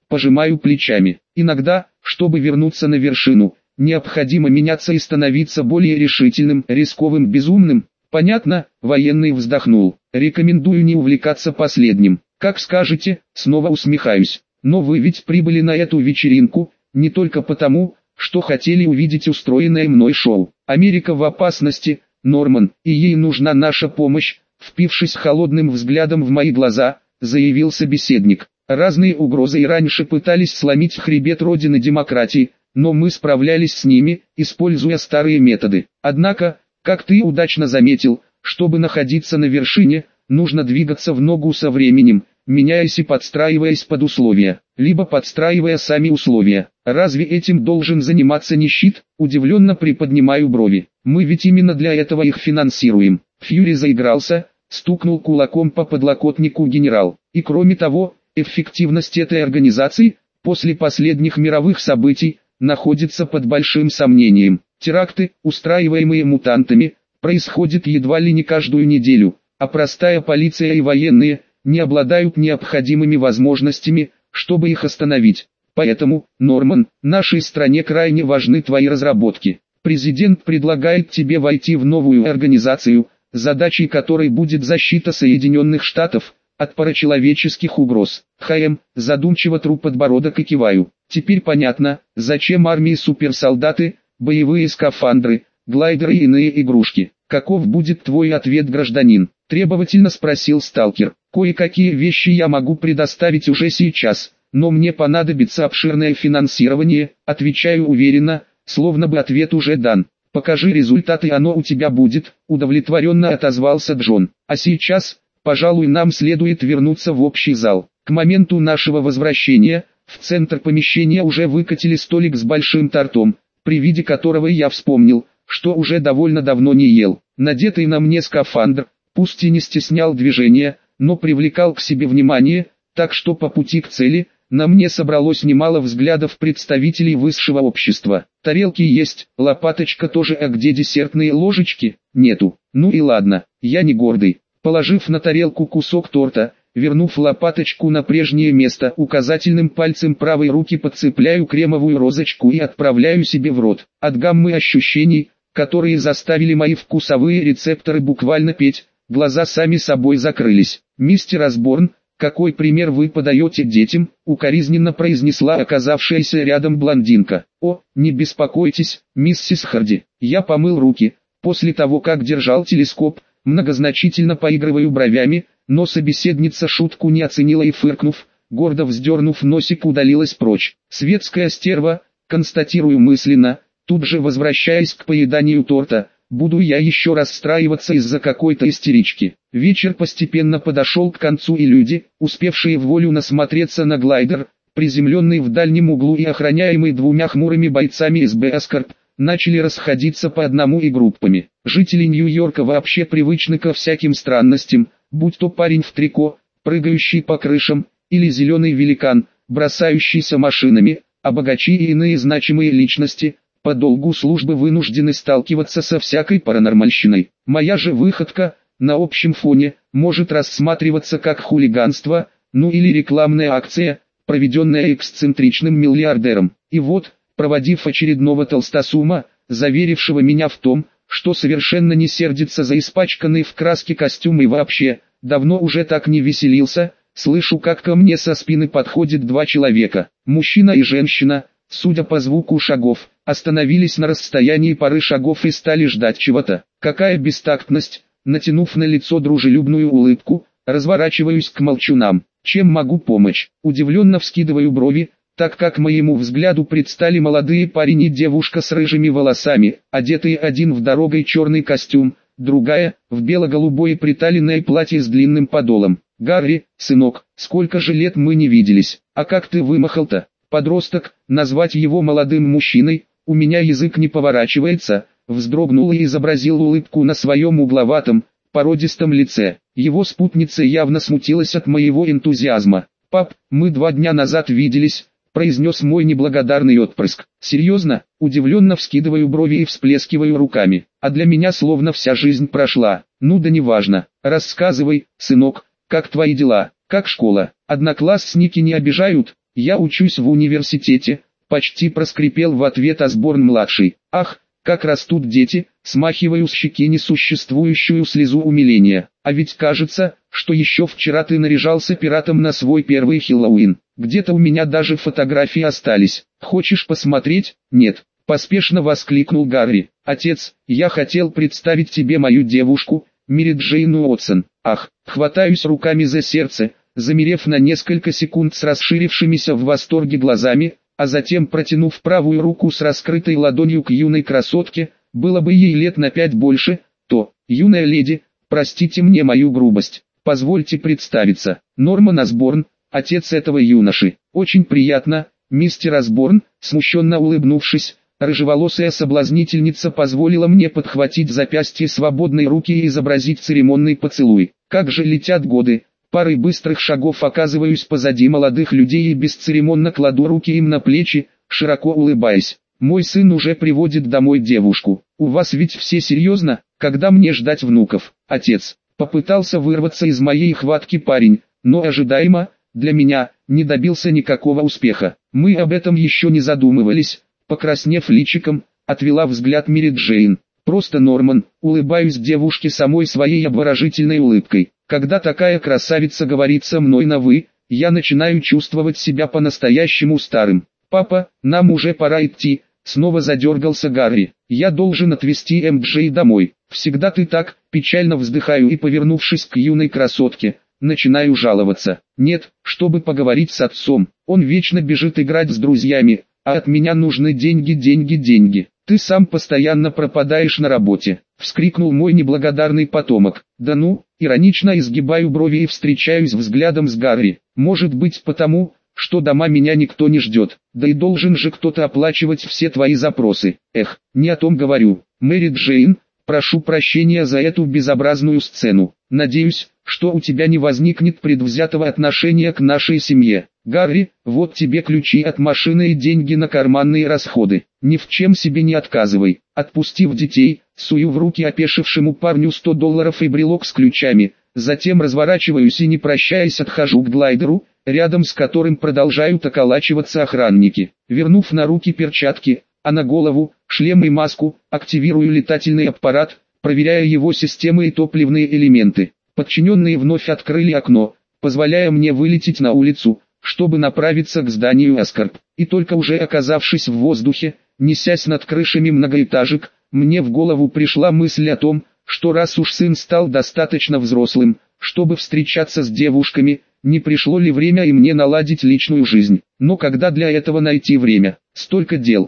Пожимаю плечами. Иногда, чтобы вернуться на вершину, необходимо меняться и становиться более решительным, рисковым, безумным. Понятно, военный вздохнул. Рекомендую не увлекаться последним. Как скажете, снова усмехаюсь. Но вы ведь прибыли на эту вечеринку, не только потому, что хотели увидеть устроенное мной шоу. Америка в опасности, Норман, и ей нужна наша помощь, впившись холодным взглядом в мои глаза, заявил собеседник. Разные угрозы и раньше пытались сломить хребет родины демократии, но мы справлялись с ними, используя старые методы. Однако, как ты удачно заметил, чтобы находиться на вершине, нужно двигаться в ногу со временем, меняясь и подстраиваясь под условия, либо подстраивая сами условия. Разве этим должен заниматься не щит? Удивленно приподнимаю брови. Мы ведь именно для этого их финансируем. Фьюри заигрался, стукнул кулаком по подлокотнику генерал. И кроме того, эффективность этой организации, после последних мировых событий, находится под большим сомнением. Теракты, устраиваемые мутантами, происходят едва ли не каждую неделю, а простая полиция и военные не обладают необходимыми возможностями, чтобы их остановить. Поэтому, Норман, нашей стране крайне важны твои разработки. Президент предлагает тебе войти в новую организацию, задачей которой будет защита Соединенных Штатов от парачеловеческих угроз. Задумчиво тру подбородок и киваю. Теперь понятно, зачем армии суперсолдаты, боевые скафандры, глайдеры и иные игрушки. Каков будет твой ответ, гражданин? Требовательно спросил сталкер. Кое-какие вещи я могу предоставить уже сейчас, но мне понадобится обширное финансирование, отвечаю уверенно, словно бы ответ уже дан. Покажи результаты, оно у тебя будет, удовлетворенно отозвался Джон. А сейчас, пожалуй, нам следует вернуться в общий зал. К моменту нашего возвращения, в центр помещения уже выкатили столик с большим тортом, при виде которого я вспомнил, что уже довольно давно не ел. Надетый на мне скафандр, пусть и не стеснял движения, но привлекал к себе внимание, так что по пути к цели, на мне собралось немало взглядов представителей высшего общества. Тарелки есть, лопаточка тоже, а где десертные ложечки? Нету. Ну и ладно, я не гордый. Положив на тарелку кусок торта, вернув лопаточку на прежнее место, указательным пальцем правой руки подцепляю кремовую розочку и отправляю себе в рот. От гаммы ощущений, которые заставили мои вкусовые рецепторы буквально петь, глаза сами собой закрылись. «Мистер Осборн, какой пример вы подаете детям?» — укоризненно произнесла оказавшаяся рядом блондинка. «О, не беспокойтесь, миссис Харди, я помыл руки, после того как держал телескоп», многозначительно поигрываю бровями, но собеседница шутку не оценила и, фыркнув, гордо вздернув носик, удалилась прочь. Светская стерва, констатирую мысленно, тут же возвращаясь к поеданию торта. Буду я еще расстраиваться из-за какой-то истерички. Вечер постепенно подошел к концу, и люди, успевшие вволю насмотреться на глайдер, приземленный в дальнем углу и охраняемый двумя хмурыми бойцами из Эскорт, начали расходиться по одному и группами. Жители Нью-Йорка вообще привычны ко всяким странностям, будь то парень в трико, прыгающий по крышам, или зеленый великан, бросающийся машинами, а богачи и иные значимые личности – по долгу службы вынуждены сталкиваться со всякой паранормальщиной. Моя же выходка, на общем фоне, может рассматриваться как хулиганство, ну или рекламная акция, проведенная эксцентричным миллиардером. И вот, проводив очередного толстосума, заверившего меня в том, что совершенно не сердится за испачканный в краске костюм и вообще, давно уже так не веселился, слышу, как ко мне со спины подходит два человека, мужчина и женщина. Судя по звуку шагов, остановились на расстоянии пары шагов и стали ждать чего-то. Какая бестактность! Натянув на лицо дружелюбную улыбку, разворачиваюсь к молчунам. Чем могу помочь? Удивленно вскидываю брови, так как моему взгляду предстали молодые парень и девушка с рыжими волосами, одетые один в дорогой черный костюм, другая – в бело-голубое приталенное платье с длинным подолом. «Гарри, сынок, сколько же лет мы не виделись, а как ты вымахал-то?» Подросток, назвать его молодым мужчиной, у меня язык не поворачивается, вздрогнул и изобразил улыбку на своем угловатом, породистом лице. Его спутница явно смутилась от моего энтузиазма. «Пап, мы 2 дня назад виделись», — произнес мой неблагодарный отпрыск. «Серьезно?» — удивленно вскидываю брови и всплескиваю руками. «А для меня словно вся жизнь прошла». «Ну да неважно. Рассказывай, сынок, как твои дела, как школа? Одноклассники не обижают?» Я учусь в университете, почти проскрипел в ответ Осборн-младший. Ах, как растут дети, смахиваю с щеки несуществующую слезу умиления. А ведь кажется, что еще вчера ты наряжался пиратом на свой первый Хэллоуин. Где-то у меня даже фотографии остались. Хочешь посмотреть? Нет. Поспешно воскликнул Гарри. Отец, я хотел представить тебе мою девушку, Мэри Джейн Уотсон. Ах, хватаюсь руками за сердце, замерев на несколько секунд с расширившимися в восторге глазами, а затем протянув правую руку с раскрытой ладонью к юной красотке, было бы ей лет на 5 больше, то, юная леди, простите мне мою грубость, позвольте представиться, Норман Осборн, отец этого юноши. Очень приятно, мистер Осборн, смущенно улыбнувшись, рыжеволосая соблазнительница позволила мне подхватить запястье свободной руки и изобразить церемонный поцелуй. Как же летят годы! Парой быстрых шагов оказываюсь позади молодых людей и бесцеремонно кладу руки им на плечи, широко улыбаясь. Мой сын уже приводит домой девушку. У вас ведь все серьезно? Когда мне ждать внуков? Отец. Попытался вырваться из моей хватки парень, но ожидаемо, для меня, не добился никакого успеха. Мы об этом еще не задумывались. Покраснев личиком, отвела взгляд Мэри Джейн. Просто Норман, улыбаюсь девушке самой своей обворожительной улыбкой. Когда такая красавица говорит со мной на «вы», я начинаю чувствовать себя по-настоящему старым. «Папа, нам уже пора идти», — снова задергался Гарри. «Я должен отвезти МДЖ домой. Всегда ты так», — печально вздыхаю и, повернувшись к юной красотке, начинаю жаловаться. «Нет, чтобы поговорить с отцом. Он вечно бежит играть с друзьями, а от меня нужны деньги, деньги, деньги. Ты сам постоянно пропадаешь на работе», — вскрикнул мой неблагодарный потомок. «Да ну», иронично изгибаю брови и встречаюсь взглядом с Гарри. «Может быть потому, что дома меня никто не ждет, да и должен же кто-то оплачивать все твои запросы». Эх, не о том говорю. Мэри Джейн, прошу прощения за эту безобразную сцену. Надеюсь, что у тебя не возникнет предвзятого отношения к нашей семье. Гарри, вот тебе ключи от машины и деньги на карманные расходы. Ни в чем себе не отказывай. Отпустив детей, сую в руки опешившему парню $100 и брелок с ключами. Затем разворачиваюсь и, не прощаясь, отхожу к глайдеру, рядом с которым продолжают околачиваться охранники. Вернув на руки перчатки, а на голову шлем и маску, активирую летательный аппарат, проверяя его системы и топливные элементы. Подчиненные вновь открыли окно, позволяя мне вылететь на улицу, чтобы направиться к зданию Аскорб. И только уже оказавшись в воздухе, несясь над крышами многоэтажек, мне в голову пришла мысль о том, что раз уж сын стал достаточно взрослым, чтобы встречаться с девушками, не пришло ли время и мне наладить личную жизнь. Но когда для этого найти время? Столько дел.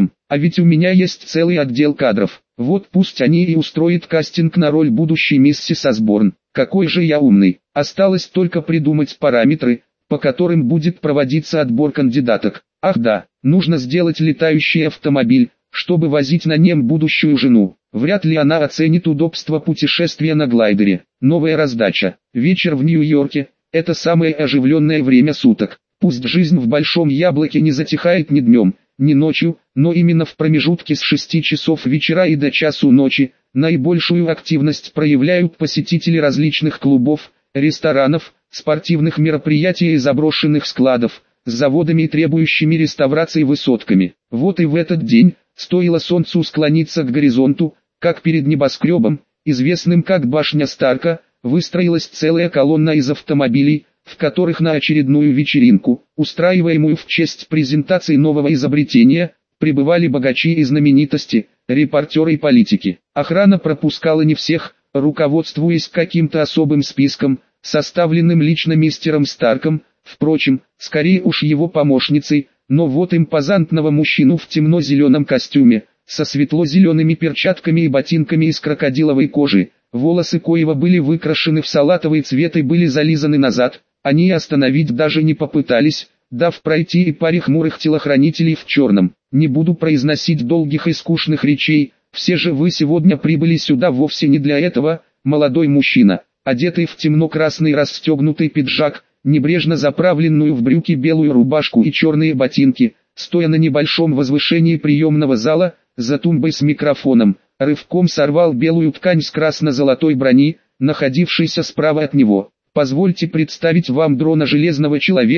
А ведь у меня есть целый отдел кадров. Вот пусть они и устроят кастинг на роль будущей миссис Осборн. Какой же я умный. Осталось только придумать параметры, по которым будет проводиться отбор кандидаток. Ах да, нужно сделать летающий автомобиль, чтобы возить на нем будущую жену. Вряд ли она оценит удобство путешествия на глайдере. Новая раздача. Вечер в Нью-Йорке – это самое оживленное время суток. Пусть жизнь в Большом Яблоке не затихает ни днем, ни ночью, но именно в промежутке с 6 часов вечера и до часу ночи, наибольшую активность проявляют посетители различных клубов, ресторанов, спортивных мероприятий и заброшенных складов, с заводами, требующими реставрации, высотками. Вот и в этот день, стоило солнцу склониться к горизонту, как перед небоскребом, известным как Башня Старка, выстроилась целая колонна из автомобилей, в которых на очередную вечеринку, устраиваемую в честь презентации нового изобретения, прибывали богачи и знаменитости, репортеры и политики. Охрана пропускала не всех, руководствуясь каким-то особым списком, составленным лично мистером Старком, впрочем, скорее уж его помощницей, но вот импозантного мужчину в темно-зеленом костюме, со светло-зелеными перчатками и ботинками из крокодиловой кожи, волосы коего были выкрашены в салатовый цвет и были зализаны назад, они остановить даже не попытались, дав пройти и паре хмурых телохранителей в черном. Не буду произносить долгих и скучных речей, все же вы сегодня прибыли сюда вовсе не для этого. Молодой мужчина, одетый в темно-красный расстегнутый пиджак, небрежно заправленную в брюки белую рубашку и черные ботинки, стоя на небольшом возвышении приемного зала, за тумбой с микрофоном, рывком сорвал белую ткань с красно-золотой брони, находившейся справа от него. «Позвольте представить вам дрона Железного Человека»,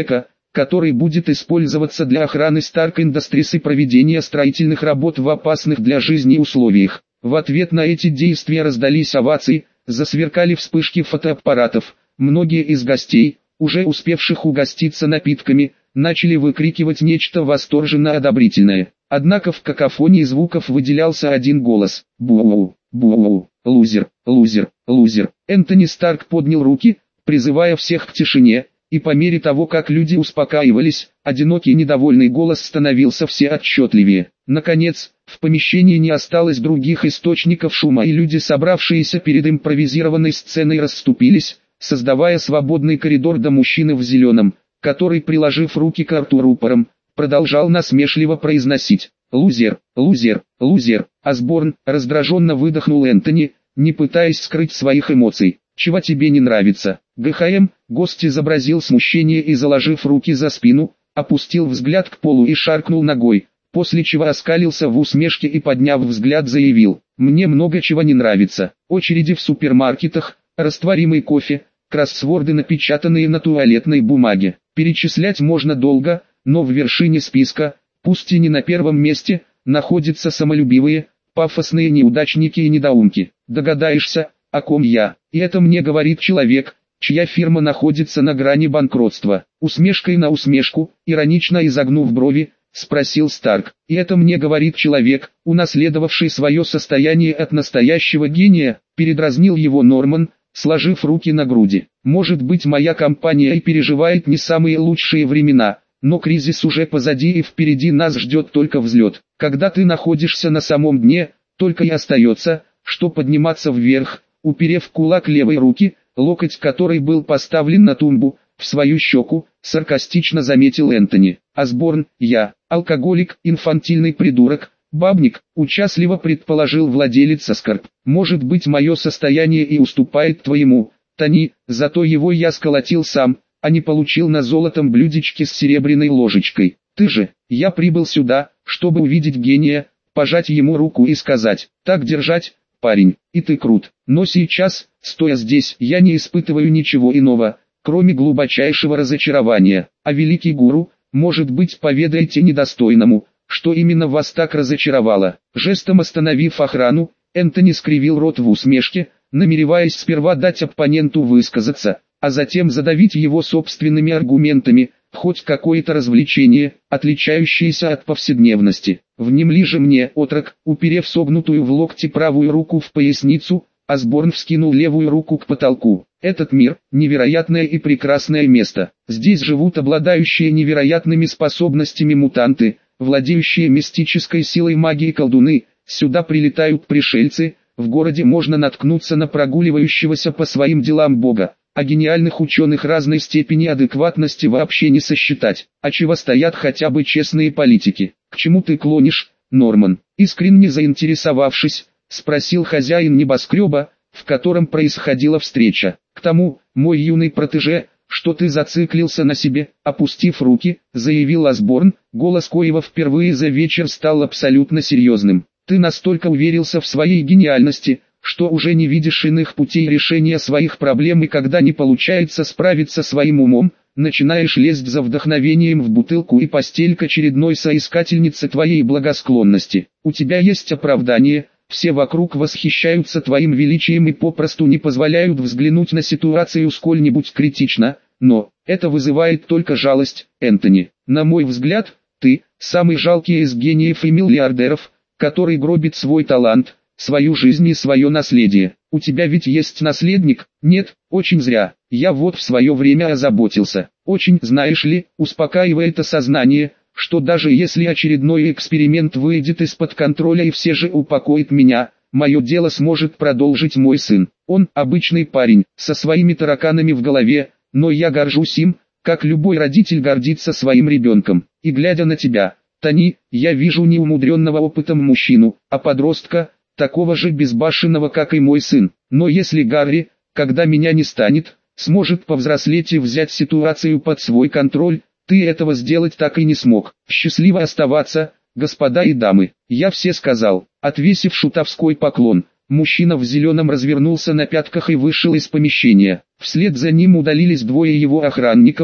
который будет использоваться для охраны Stark Industries и проведения строительных работ в опасных для жизни условиях. В ответ на эти действия раздались овации, засверкали вспышки фотоаппаратов. Многие из гостей, уже успевших угоститься напитками, начали выкрикивать нечто восторженно одобрительное. Однако в какофонии звуков выделялся один голос: «Бу-у, бу-у, лузер, лузер, лузер». Энтони Старк поднял руки, призывая всех к тишине, и по мере того, как люди успокаивались, одинокий недовольный голос становился все отчетливее. Наконец, в помещении не осталось других источников шума, и люди, собравшиеся перед импровизированной сценой, расступились, создавая свободный коридор до мужчины в зеленом, который, приложив руки к рту рупором, продолжал насмешливо произносить: «Лузер, лузер, лузер». Осборн, раздраженно выдохнул Энтони, не пытаясь скрыть своих эмоций. «Чего тебе не нравится?» ГХМ, гость изобразил смущение и, заложив руки за спину, опустил взгляд к полу и шаркнул ногой, после чего оскалился в усмешке и, подняв взгляд, заявил: «Мне много чего не нравится. Очереди в супермаркетах, растворимый кофе, кроссворды, напечатанные на туалетной бумаге. Перечислять можно долго, но в вершине списка, пусть и не на первом месте, находятся самолюбивые, пафосные неудачники и недоумки. Догадаешься, о ком я? И это мне говорит человек, чья фирма находится на грани банкротства». Усмешкой на усмешку, иронично изогнув брови, спросил Старк. «И это мне говорит человек, унаследовавший свое состояние от настоящего гения», передразнил его Норман, сложив руки на груди. «Может быть, моя компания и переживает не самые лучшие времена, но кризис уже позади, и впереди нас ждет только взлет. Когда ты находишься на самом дне, только и остается, что подниматься вверх», уперев кулак левой руки, локоть которой был поставлен на тумбу, в свою щеку, саркастично заметил Энтони. «Осборн, я, алкоголик, инфантильный придурок, бабник», участливо предположил владелец Аскарп. «Может быть, мое состояние и уступает твоему, Тони, зато его я сколотил сам, а не получил на золотом блюдечке с серебряной ложечкой. Ты же, я прибыл сюда, чтобы увидеть гения, пожать ему руку и сказать: так держать, парень, и ты крут. Но сейчас, стоя здесь, я не испытываю ничего иного, кроме глубочайшего разочарования. А великий гуру, может быть, поведайте недостойному, что именно вас так разочаровало». Жестом остановив охрану, Энтони скривил рот в усмешке, намереваясь сперва дать оппоненту высказаться, а затем задавить его собственными аргументами, хоть какое-то развлечение, отличающееся от повседневности. «Внемли же мне, отрок», уперев согнутую в локте правую руку в поясницу, Осборн вскинул левую руку к потолку. «Этот мир – невероятное и прекрасное место. Здесь живут обладающие невероятными способностями мутанты, владеющие мистической силой магии колдуны. Сюда прилетают пришельцы, в городе можно наткнуться на прогуливающегося по своим делам бога, а гениальных ученых разной степени адекватности вообще не сосчитать. А чего стоят хотя бы честные политики? К чему ты клонишь, Норман?» Искренне заинтересовавшись, спросил хозяин небоскреба, в котором происходила встреча. «К тому, мой юный протеже, что ты зациклился на себе», опустив руки, заявил Осборн, голос коего впервые за вечер стал абсолютно серьезным. «Ты настолько уверился в своей гениальности, что уже не видишь иных путей решения своих проблем, и когда не получается справиться своим умом, начинаешь лезть за вдохновением в бутылку и постель к очередной соискательнице твоей благосклонности. У тебя есть оправдание, все вокруг восхищаются твоим величием и попросту не позволяют взглянуть на ситуацию сколь-нибудь критично, но это вызывает только жалость, Энтони. На мой взгляд, ты – самый жалкий из гениев и миллиардеров, который гробит свой талант, свою жизнь и свое наследие. У тебя ведь есть наследник? Нет, очень зря. Я вот в свое время озаботился. Очень, знаешь ли, успокаивает осознание, что даже если очередной эксперимент выйдет из-под контроля и все же упокоит меня, мое дело сможет продолжить мой сын. Он обычный парень, со своими тараканами в голове, но я горжусь им, как любой родитель гордится своим ребенком. И глядя на тебя, Тони, я вижу не умудренного опытом мужчину, а подростка, такого же безбашенного, как и мой сын. Но если Гарри, когда меня не станет, сможет повзрослеть и взять ситуацию под свой контроль, ты этого сделать так и не смог. Счастливо оставаться, господа и дамы. Я все сказал». Отвесив шутовской поклон, мужчина в зеленом развернулся на пятках и вышел из помещения. Вслед за ним удалились двое его охранников,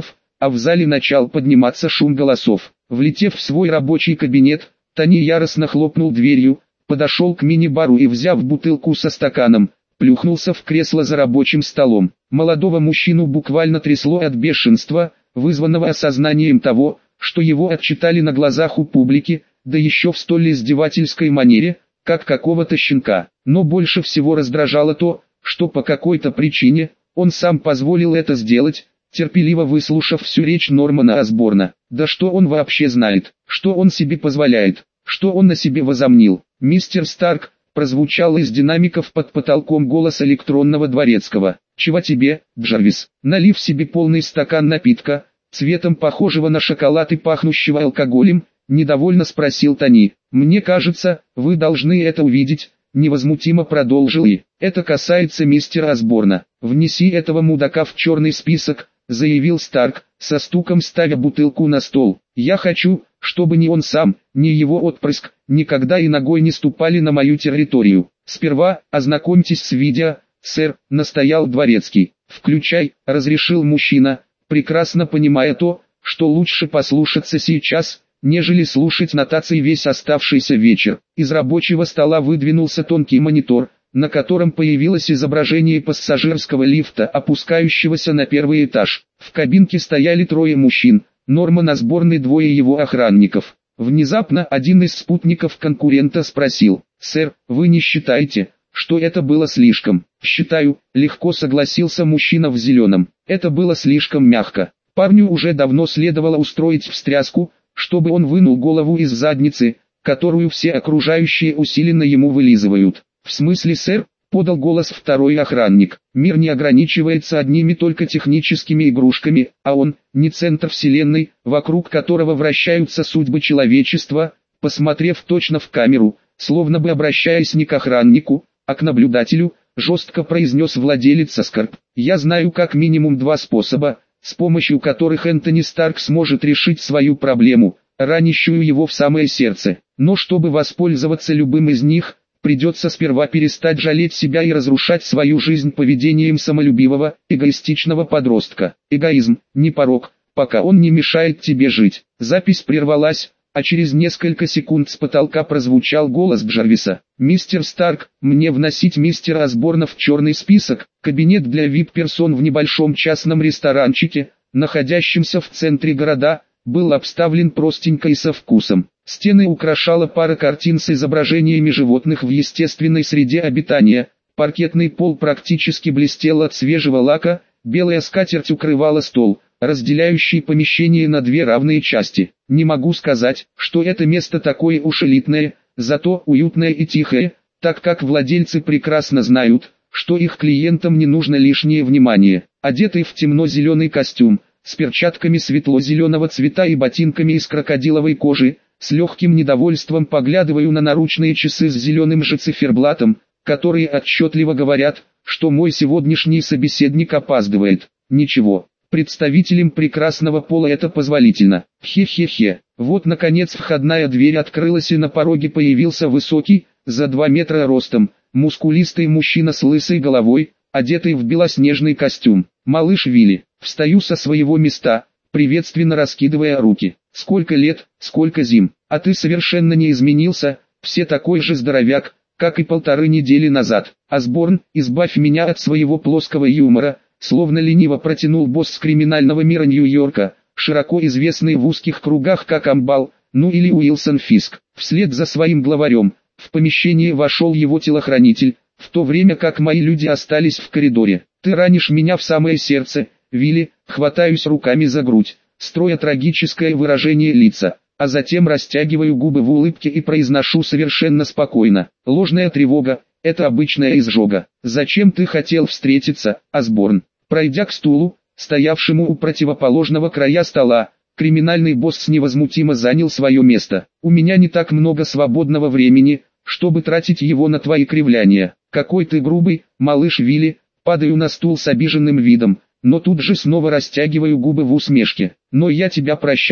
а в зале начал подниматься шум голосов. Влетев в свой рабочий кабинет, Тони яростно хлопнул дверью, подошел к мини-бару и, взяв бутылку со стаканом, плюхнулся в кресло за рабочим столом. Молодого мужчину буквально трясло от бешенства, вызванного осознанием того, что его отчитали на глазах у публики, да еще в столь издевательской манере, как какого-то щенка. Но больше всего раздражало то, что по какой-то причине он сам позволил это сделать, терпеливо выслушав всю речь Нормана Осборна. Да что он вообще знает, что он себе позволяет, что он на себе возомнил. «Мистер Старк», прозвучал из динамиков под потолком голос электронного дворецкого. «Чего тебе, Джарвис?» Налив себе полный стакан напитка, цветом похожего на шоколад и пахнущего алкоголем, недовольно спросил Тони. «Мне кажется, вы должны это увидеть», невозмутимо продолжил и. «Это касается мистера Осборна. Внеси этого мудака в черный список», заявил Старк, со стуком ставя бутылку на стол. «Я хочу, чтобы ни он сам, ни его отпрыск, никогда и ногой не ступали на мою территорию. Сперва, ознакомьтесь с видео, сэр», настоял дворецкий. «Включай», разрешил мужчина, прекрасно понимая то, что лучше послушаться сейчас, нежели слушать нотации весь оставшийся вечер. Из рабочего стола выдвинулся тонкий монитор, на котором появилось изображение пассажирского лифта, опускающегося на первый этаж. В кабинке стояли трое мужчин, Норман Осборн и двое его охранников. Внезапно один из спутников конкурента спросил: «Сэр, вы не считаете, что это было слишком?» «Считаю», легко согласился мужчина в зеленом. «Это было слишком мягко. Парню уже давно следовало устроить встряску, чтобы он вынул голову из задницы, которую все окружающие усиленно ему вылизывают». «В смысле, сэр?» — подал голос второй охранник. «Мир не ограничивается одними только техническими игрушками, а он — не центр вселенной, вокруг которого вращаются судьбы человечества». Посмотрев точно в камеру, словно бы обращаясь не к охраннику, а к наблюдателю, жестко произнес владелец Аскарп. «Я знаю как минимум два способа, с помощью которых Энтони Старк сможет решить свою проблему, ранящую его в самое сердце. Но чтобы воспользоваться любым из них, придется сперва перестать жалеть себя и разрушать свою жизнь поведением самолюбивого, эгоистичного подростка. Эгоизм – не порок, пока он не мешает тебе жить». Запись прервалась, а через несколько секунд с потолка прозвучал голос Джарвиса. «Мистер Старк, мне вносить мистера Осборна в черный список». Кабинет для VIP-персон в небольшом частном ресторанчике, находящемся в центре города, был обставлен простенько и со вкусом. Стены украшала пара картин с изображениями животных в естественной среде обитания, паркетный пол практически блестел от свежего лака, белая скатерть укрывала стол, разделяющий помещение на две равные части. Не могу сказать, что это место такое уж элитное, зато уютное и тихое, так как владельцы прекрасно знают, что их клиентам не нужно лишнее внимание. Одетый в темно-зеленый костюм, с перчатками светло-зеленого цвета и ботинками из крокодиловой кожи, с легким недовольством поглядываю на наручные часы с зеленым же циферблатом, которые отчетливо говорят, что мой сегодняшний собеседник опаздывает. Ничего, представителям прекрасного пола это позволительно. Хе-хе-хе. Вот наконец входная дверь открылась и на пороге появился высокий, за 2 метра ростом, мускулистый мужчина с лысой головой, одетый в белоснежный костюм. «Малыш Вилли». Встаю со своего места, приветственно раскидывая руки. «Сколько лет, сколько зим, а ты совершенно не изменился, все такой же здоровяк, как и 1,5 недели назад». «Осборн, избавь меня от своего плоского юмора», словно лениво протянул босс криминального мира Нью-Йорка, широко известный в узких кругах как Амбал, ну или Уилсон Фиск. Вслед за своим главарем, в помещение вошел его телохранитель, в то время как мои люди остались в коридоре. «Ты ранишь меня в самое сердце, Вилли», хватаюсь руками за грудь, строя трагическое выражение лица, а затем растягиваю губы в улыбке и произношу совершенно спокойно: «Ложная тревога – это обычная изжога. Зачем ты хотел встретиться, Осборн?» Пройдя к стулу, стоявшему у противоположного края стола, криминальный босс невозмутимо занял свое место. «У меня не так много свободного времени, чтобы тратить его на твои кривляния. Какой ты грубый, малыш Вилли». Падаю на стул с обиженным видом, но тут же снова растягиваю губы в усмешке. «Но я тебя прощаю.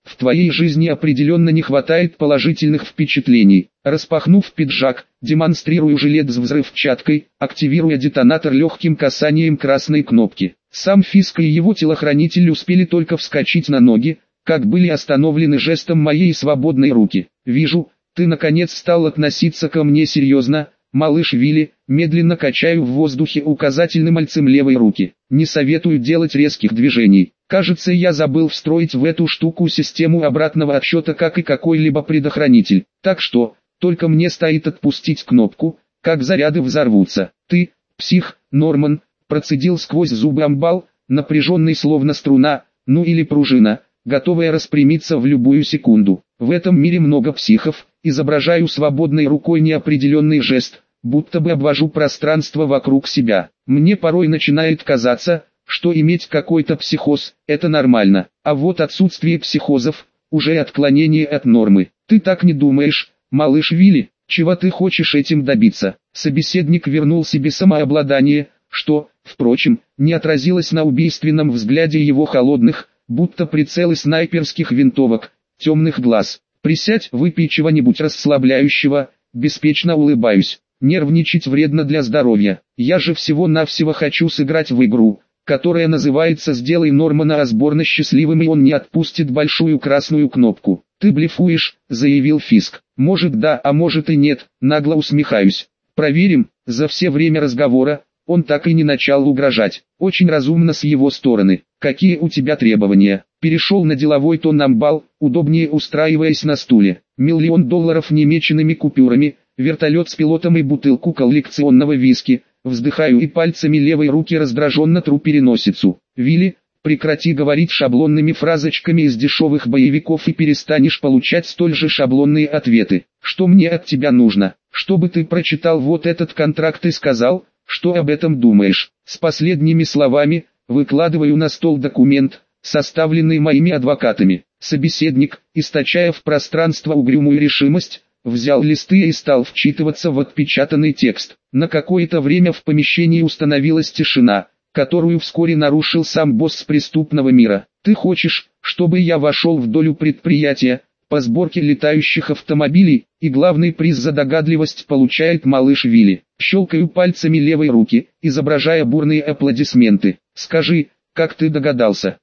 в твоей жизни определенно не хватает положительных впечатлений. Распахнув пиджак, демонстрирую жилет с взрывчаткой, активируя детонатор легким касанием красной кнопки. Сам Фиск и его телохранитель успели только вскочить на ноги, как были остановлены жестом моей свободной руки. «Вижу, ты наконец стал относиться ко мне серьезно, малыш Вилли», медленно качаю в воздухе указательным пальцем левой руки. «Не советую делать резких движений. Кажется, я забыл встроить в эту штуку систему обратного отсчета, как и какой-либо предохранитель. Так что, только мне стоит отпустить кнопку, как заряды взорвутся. Ты, псих, Норман», процедил сквозь зубы амбал, напряженный словно струна, ну или пружина, готовая распрямиться в любую секунду. В этом мире много психов. Изображаю свободной рукой неопределенный жест, будто бы обвожу пространство вокруг себя. Мне порой начинает казаться, что иметь какой-то психоз – это нормально, а вот отсутствие психозов – уже отклонение от нормы. Ты так не думаешь, малыш Вилли? Чего ты хочешь этим добиться? Собеседник вернул себе самообладание, что, впрочем, не отразилось на убийственном взгляде его холодных, будто прицелы снайперских винтовок, темных глаз. «Присядь, выпей чего-нибудь расслабляющего», беспечно улыбаюсь. Нервничать вредно для здоровья. Я же всего-навсего хочу сыграть в игру, которая называется «Сделай Нормана Осборна счастливым, и он не отпустит большую красную кнопку». «Ты блефуешь», — заявил Фиск. «Может да, а может и нет», — нагло усмехаюсь. «Проверим». За все время разговора он так и не начал угрожать. Очень разумно с его стороны. «Какие у тебя требования?» Перешел на деловой тон амбал, удобнее устраиваясь на стуле. $1 000 000 немеченными купюрами, вертолет с пилотом и бутылку коллекционного виски. Вздыхаю и пальцами левой руки раздраженно тру переносицу. «Вилли, прекрати говорить шаблонными фразочками из дешевых боевиков и перестанешь получать столь же шаблонные ответы. Что мне от тебя нужно? Чтобы ты прочитал вот этот контракт и сказал, что об этом думаешь». С последними словами выкладываю на стол документ, составленный моими адвокатами. Собеседник, источая в пространство угрюмую решимость, взял листы и стал вчитываться в отпечатанный текст. На какое-то время в помещении установилась тишина, которую вскоре нарушил сам босс преступного мира. «Ты хочешь, чтобы я вошел в долю предприятия по сборке летающих автомобилей, и главный приз за догадливость получает малыш Вилли?» Щелкаю пальцами левой руки, изображая бурные аплодисменты. «Скажи, как ты догадался?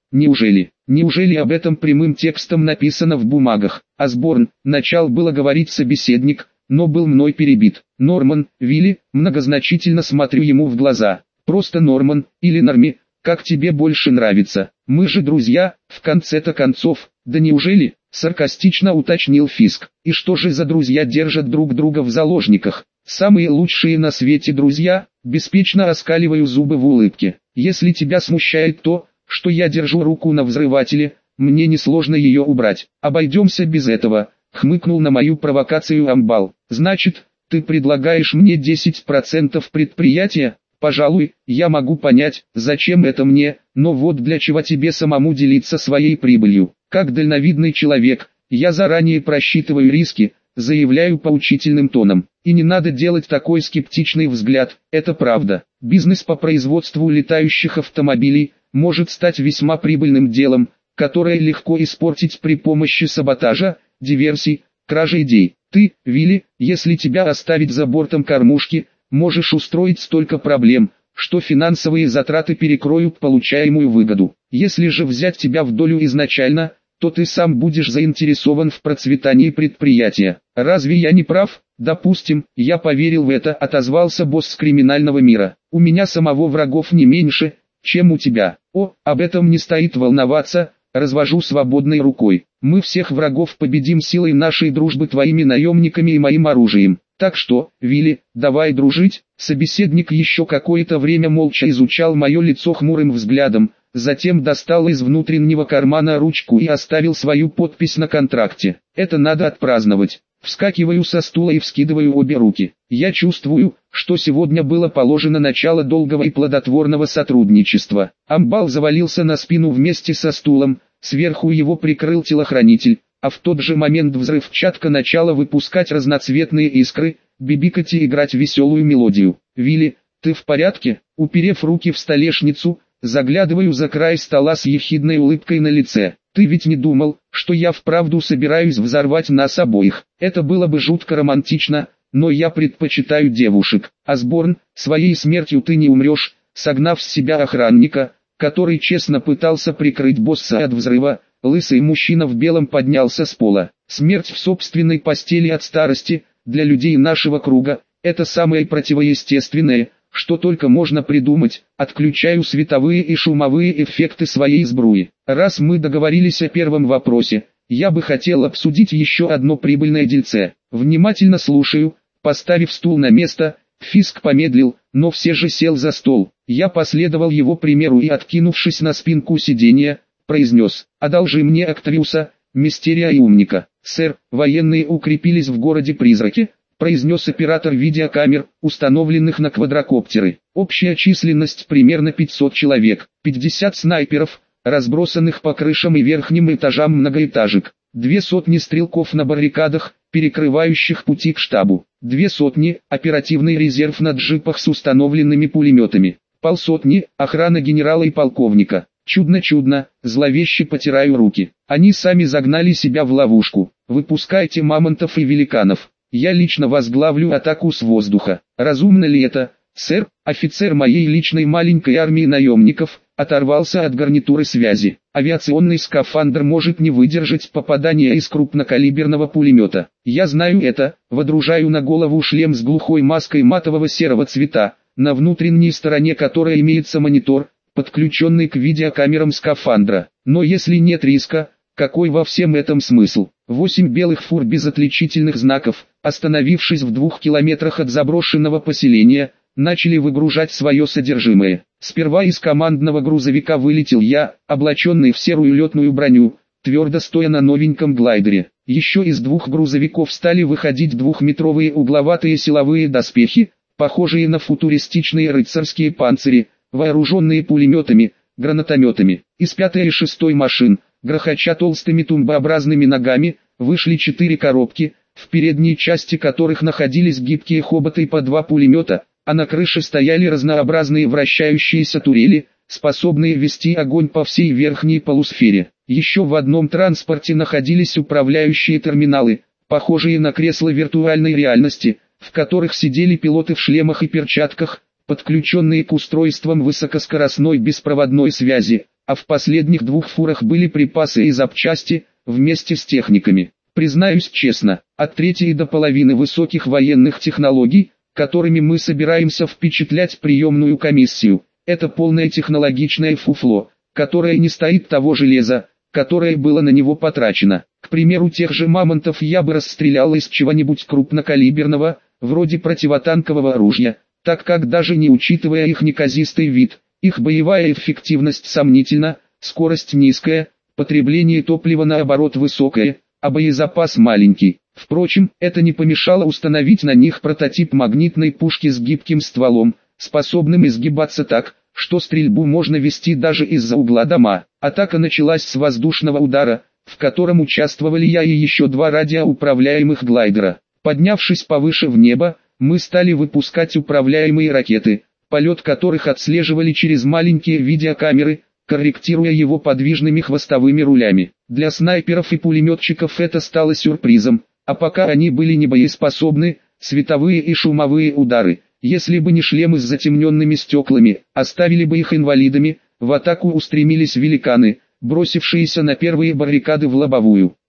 Неужели об этом прямым текстом написано в бумагах?» «Осборн», начал было говорить собеседник, но был мной перебит. «Норман, Вилли», многозначительно смотрю ему в глаза. «Просто Норман, или Норми, как тебе больше нравится. Мы же друзья, в конце-то концов». «Да неужели?» саркастично уточнил Фиск. «И что же за друзья держат друг друга в заложниках?» «Самые лучшие на свете друзья», беспечно оскаливаю зубы в улыбке. «Если тебя смущает то, что я держу руку на взрывателе, мне несложно ее убрать. Обойдемся без этого», хмыкнул на мою провокацию амбал. «Значит, ты предлагаешь мне 10% предприятия? Пожалуй, я могу понять, зачем это мне, но вот для чего тебе самому делиться своей прибылью. Как дальновидный человек, я заранее просчитываю риски, заявляю поучительным тоном. И не надо делать такой скептичный взгляд, это правда. Бизнес по производству летающих автомобилей может стать весьма прибыльным делом, которое легко испортить при помощи саботажа, диверсий, кражи идей. Ты, Вилли, если тебя оставить за бортом кормушки, можешь устроить столько проблем, что финансовые затраты перекроют получаемую выгоду. Если же взять тебя в долю изначально, то ты сам будешь заинтересован в процветании предприятия. Разве я не прав?» «Допустим, я поверил в это», отозвался босс криминального мира. «У меня самого врагов не меньше, чем у тебя». «О, об этом не стоит волноваться», развожу свободной рукой. «Мы всех врагов победим силой нашей дружбы, твоими наемниками и моим оружием. Так что, Вилли, давай дружить». Собеседник еще какое-то время молча изучал мое лицо хмурым взглядом, затем достал из внутреннего кармана ручку и оставил свою подпись на контракте. «Это надо отпраздновать». Вскакиваю со стула и вскидываю обе руки. Я чувствую, что сегодня было положено начало долгого и плодотворного сотрудничества. Амбал завалился на спину вместе со стулом, сверху его прикрыл телохранитель, а в тот же момент взрывчатка начала выпускать разноцветные искры, бибикать и играть веселую мелодию. «Вилли, ты в порядке?» Уперев руки в столешницу, заглядываю за край стола с ехидной улыбкой на лице. Ты ведь не думал, что я вправду собираюсь взорвать нас обоих? Это было бы жутко романтично, но я предпочитаю девушек. Осборн, своей смертью ты не умрешь, согнав с себя охранника, который честно пытался прикрыть босса от взрыва. Лысый мужчина в белом поднялся с пола. Смерть в собственной постели от старости, для людей нашего круга, это самое противоестественное, что только можно придумать. Отключаю световые и шумовые эффекты своей сбруи. Раз мы договорились о первом вопросе, я бы хотел обсудить еще одно прибыльное дельце. Внимательно слушаю. Поставив стул на место, Фиск помедлил, но все же сел за стол. Я последовал его примеру и, откинувшись на спинку сиденья, произнес: «Одолжи мне Актавиуса, Мистерия и Умника». «Сэр, военные укрепились в городе-призраке», произнес оператор видеокамер, установленных на квадрокоптеры. «Общая численность примерно 500 человек, 50 снайперов, разбросанных по крышам и верхним этажам многоэтажек, 200 стрелков на баррикадах, перекрывающих пути к штабу, 200 оперативный резерв на джипах с установленными пулеметами, 150 охрана генерала и полковника». Чудно, зловеще потираю руки. Они сами загнали себя в ловушку. Выпускайте мамонтов и великанов. Я лично возглавлю атаку с воздуха. Разумно ли это, сэр? Офицер моей личной маленькой армии наемников оторвался от гарнитуры связи. Авиационный скафандр может не выдержать попадания из крупнокалиберного пулемета. Я знаю это. Водружаю на голову шлем с глухой маской матового серого цвета, на внутренней стороне которой имеется монитор, подключенный к видеокамерам скафандра. Но если нет риска, какой во всем этом смысл? 8 белых фур без отличительных знаков, остановившись в 2 километрах от заброшенного поселения, начали выгружать свое содержимое. Сперва из командного грузовика вылетел я, облаченный в серую летную броню, твердо стоя на новеньком глайдере. Еще из 2 грузовиков стали выходить 2-метровые угловатые силовые доспехи, похожие на футуристичные рыцарские панцири, вооруженные пулеметами, гранатометами. Из 5-й и 6-й машин, грохоча толстыми тумбообразными ногами, вышли 4 коробки, в передней части которых находились гибкие хоботы по 2 пулемета, а на крыше стояли разнообразные вращающиеся турели, способные вести огонь по всей верхней полусфере. Еще в одном транспорте находились управляющие терминалы, похожие на кресла виртуальной реальности, в которых сидели пилоты в шлемах и перчатках, подключенные к устройствам высокоскоростной беспроводной связи, а в последних 2 фурах были припасы и запчасти, вместе с техниками. Признаюсь честно, от трети до половины высоких военных технологий, которыми мы собираемся впечатлять приемную комиссию, это полное технологичное фуфло, которое не стоит того железа, которое было на него потрачено. К примеру, тех же мамонтов я бы расстрелял из чего-нибудь крупнокалиберного, вроде противотанкового оружия, так как даже не учитывая их неказистый вид, их боевая эффективность сомнительна, скорость низкая, потребление топлива наоборот высокое, а боезапас маленький. Впрочем, это не помешало установить на них прототип магнитной пушки с гибким стволом, способным изгибаться так, что стрельбу можно вести даже из-за угла дома. Атака началась с воздушного удара, в котором участвовали я и еще 2 радиоуправляемых глайдера. Поднявшись повыше в небо, мы стали выпускать управляемые ракеты, полет которых отслеживали через маленькие видеокамеры, корректируя его подвижными хвостовыми рулями. Для снайперов и пулеметчиков это стало сюрпризом, а пока они были небоеспособны, световые и шумовые удары, если бы не шлемы с затемненными стеклами, оставили бы их инвалидами. В атаку устремились великаны, бросившиеся на первые баррикады в лобовую.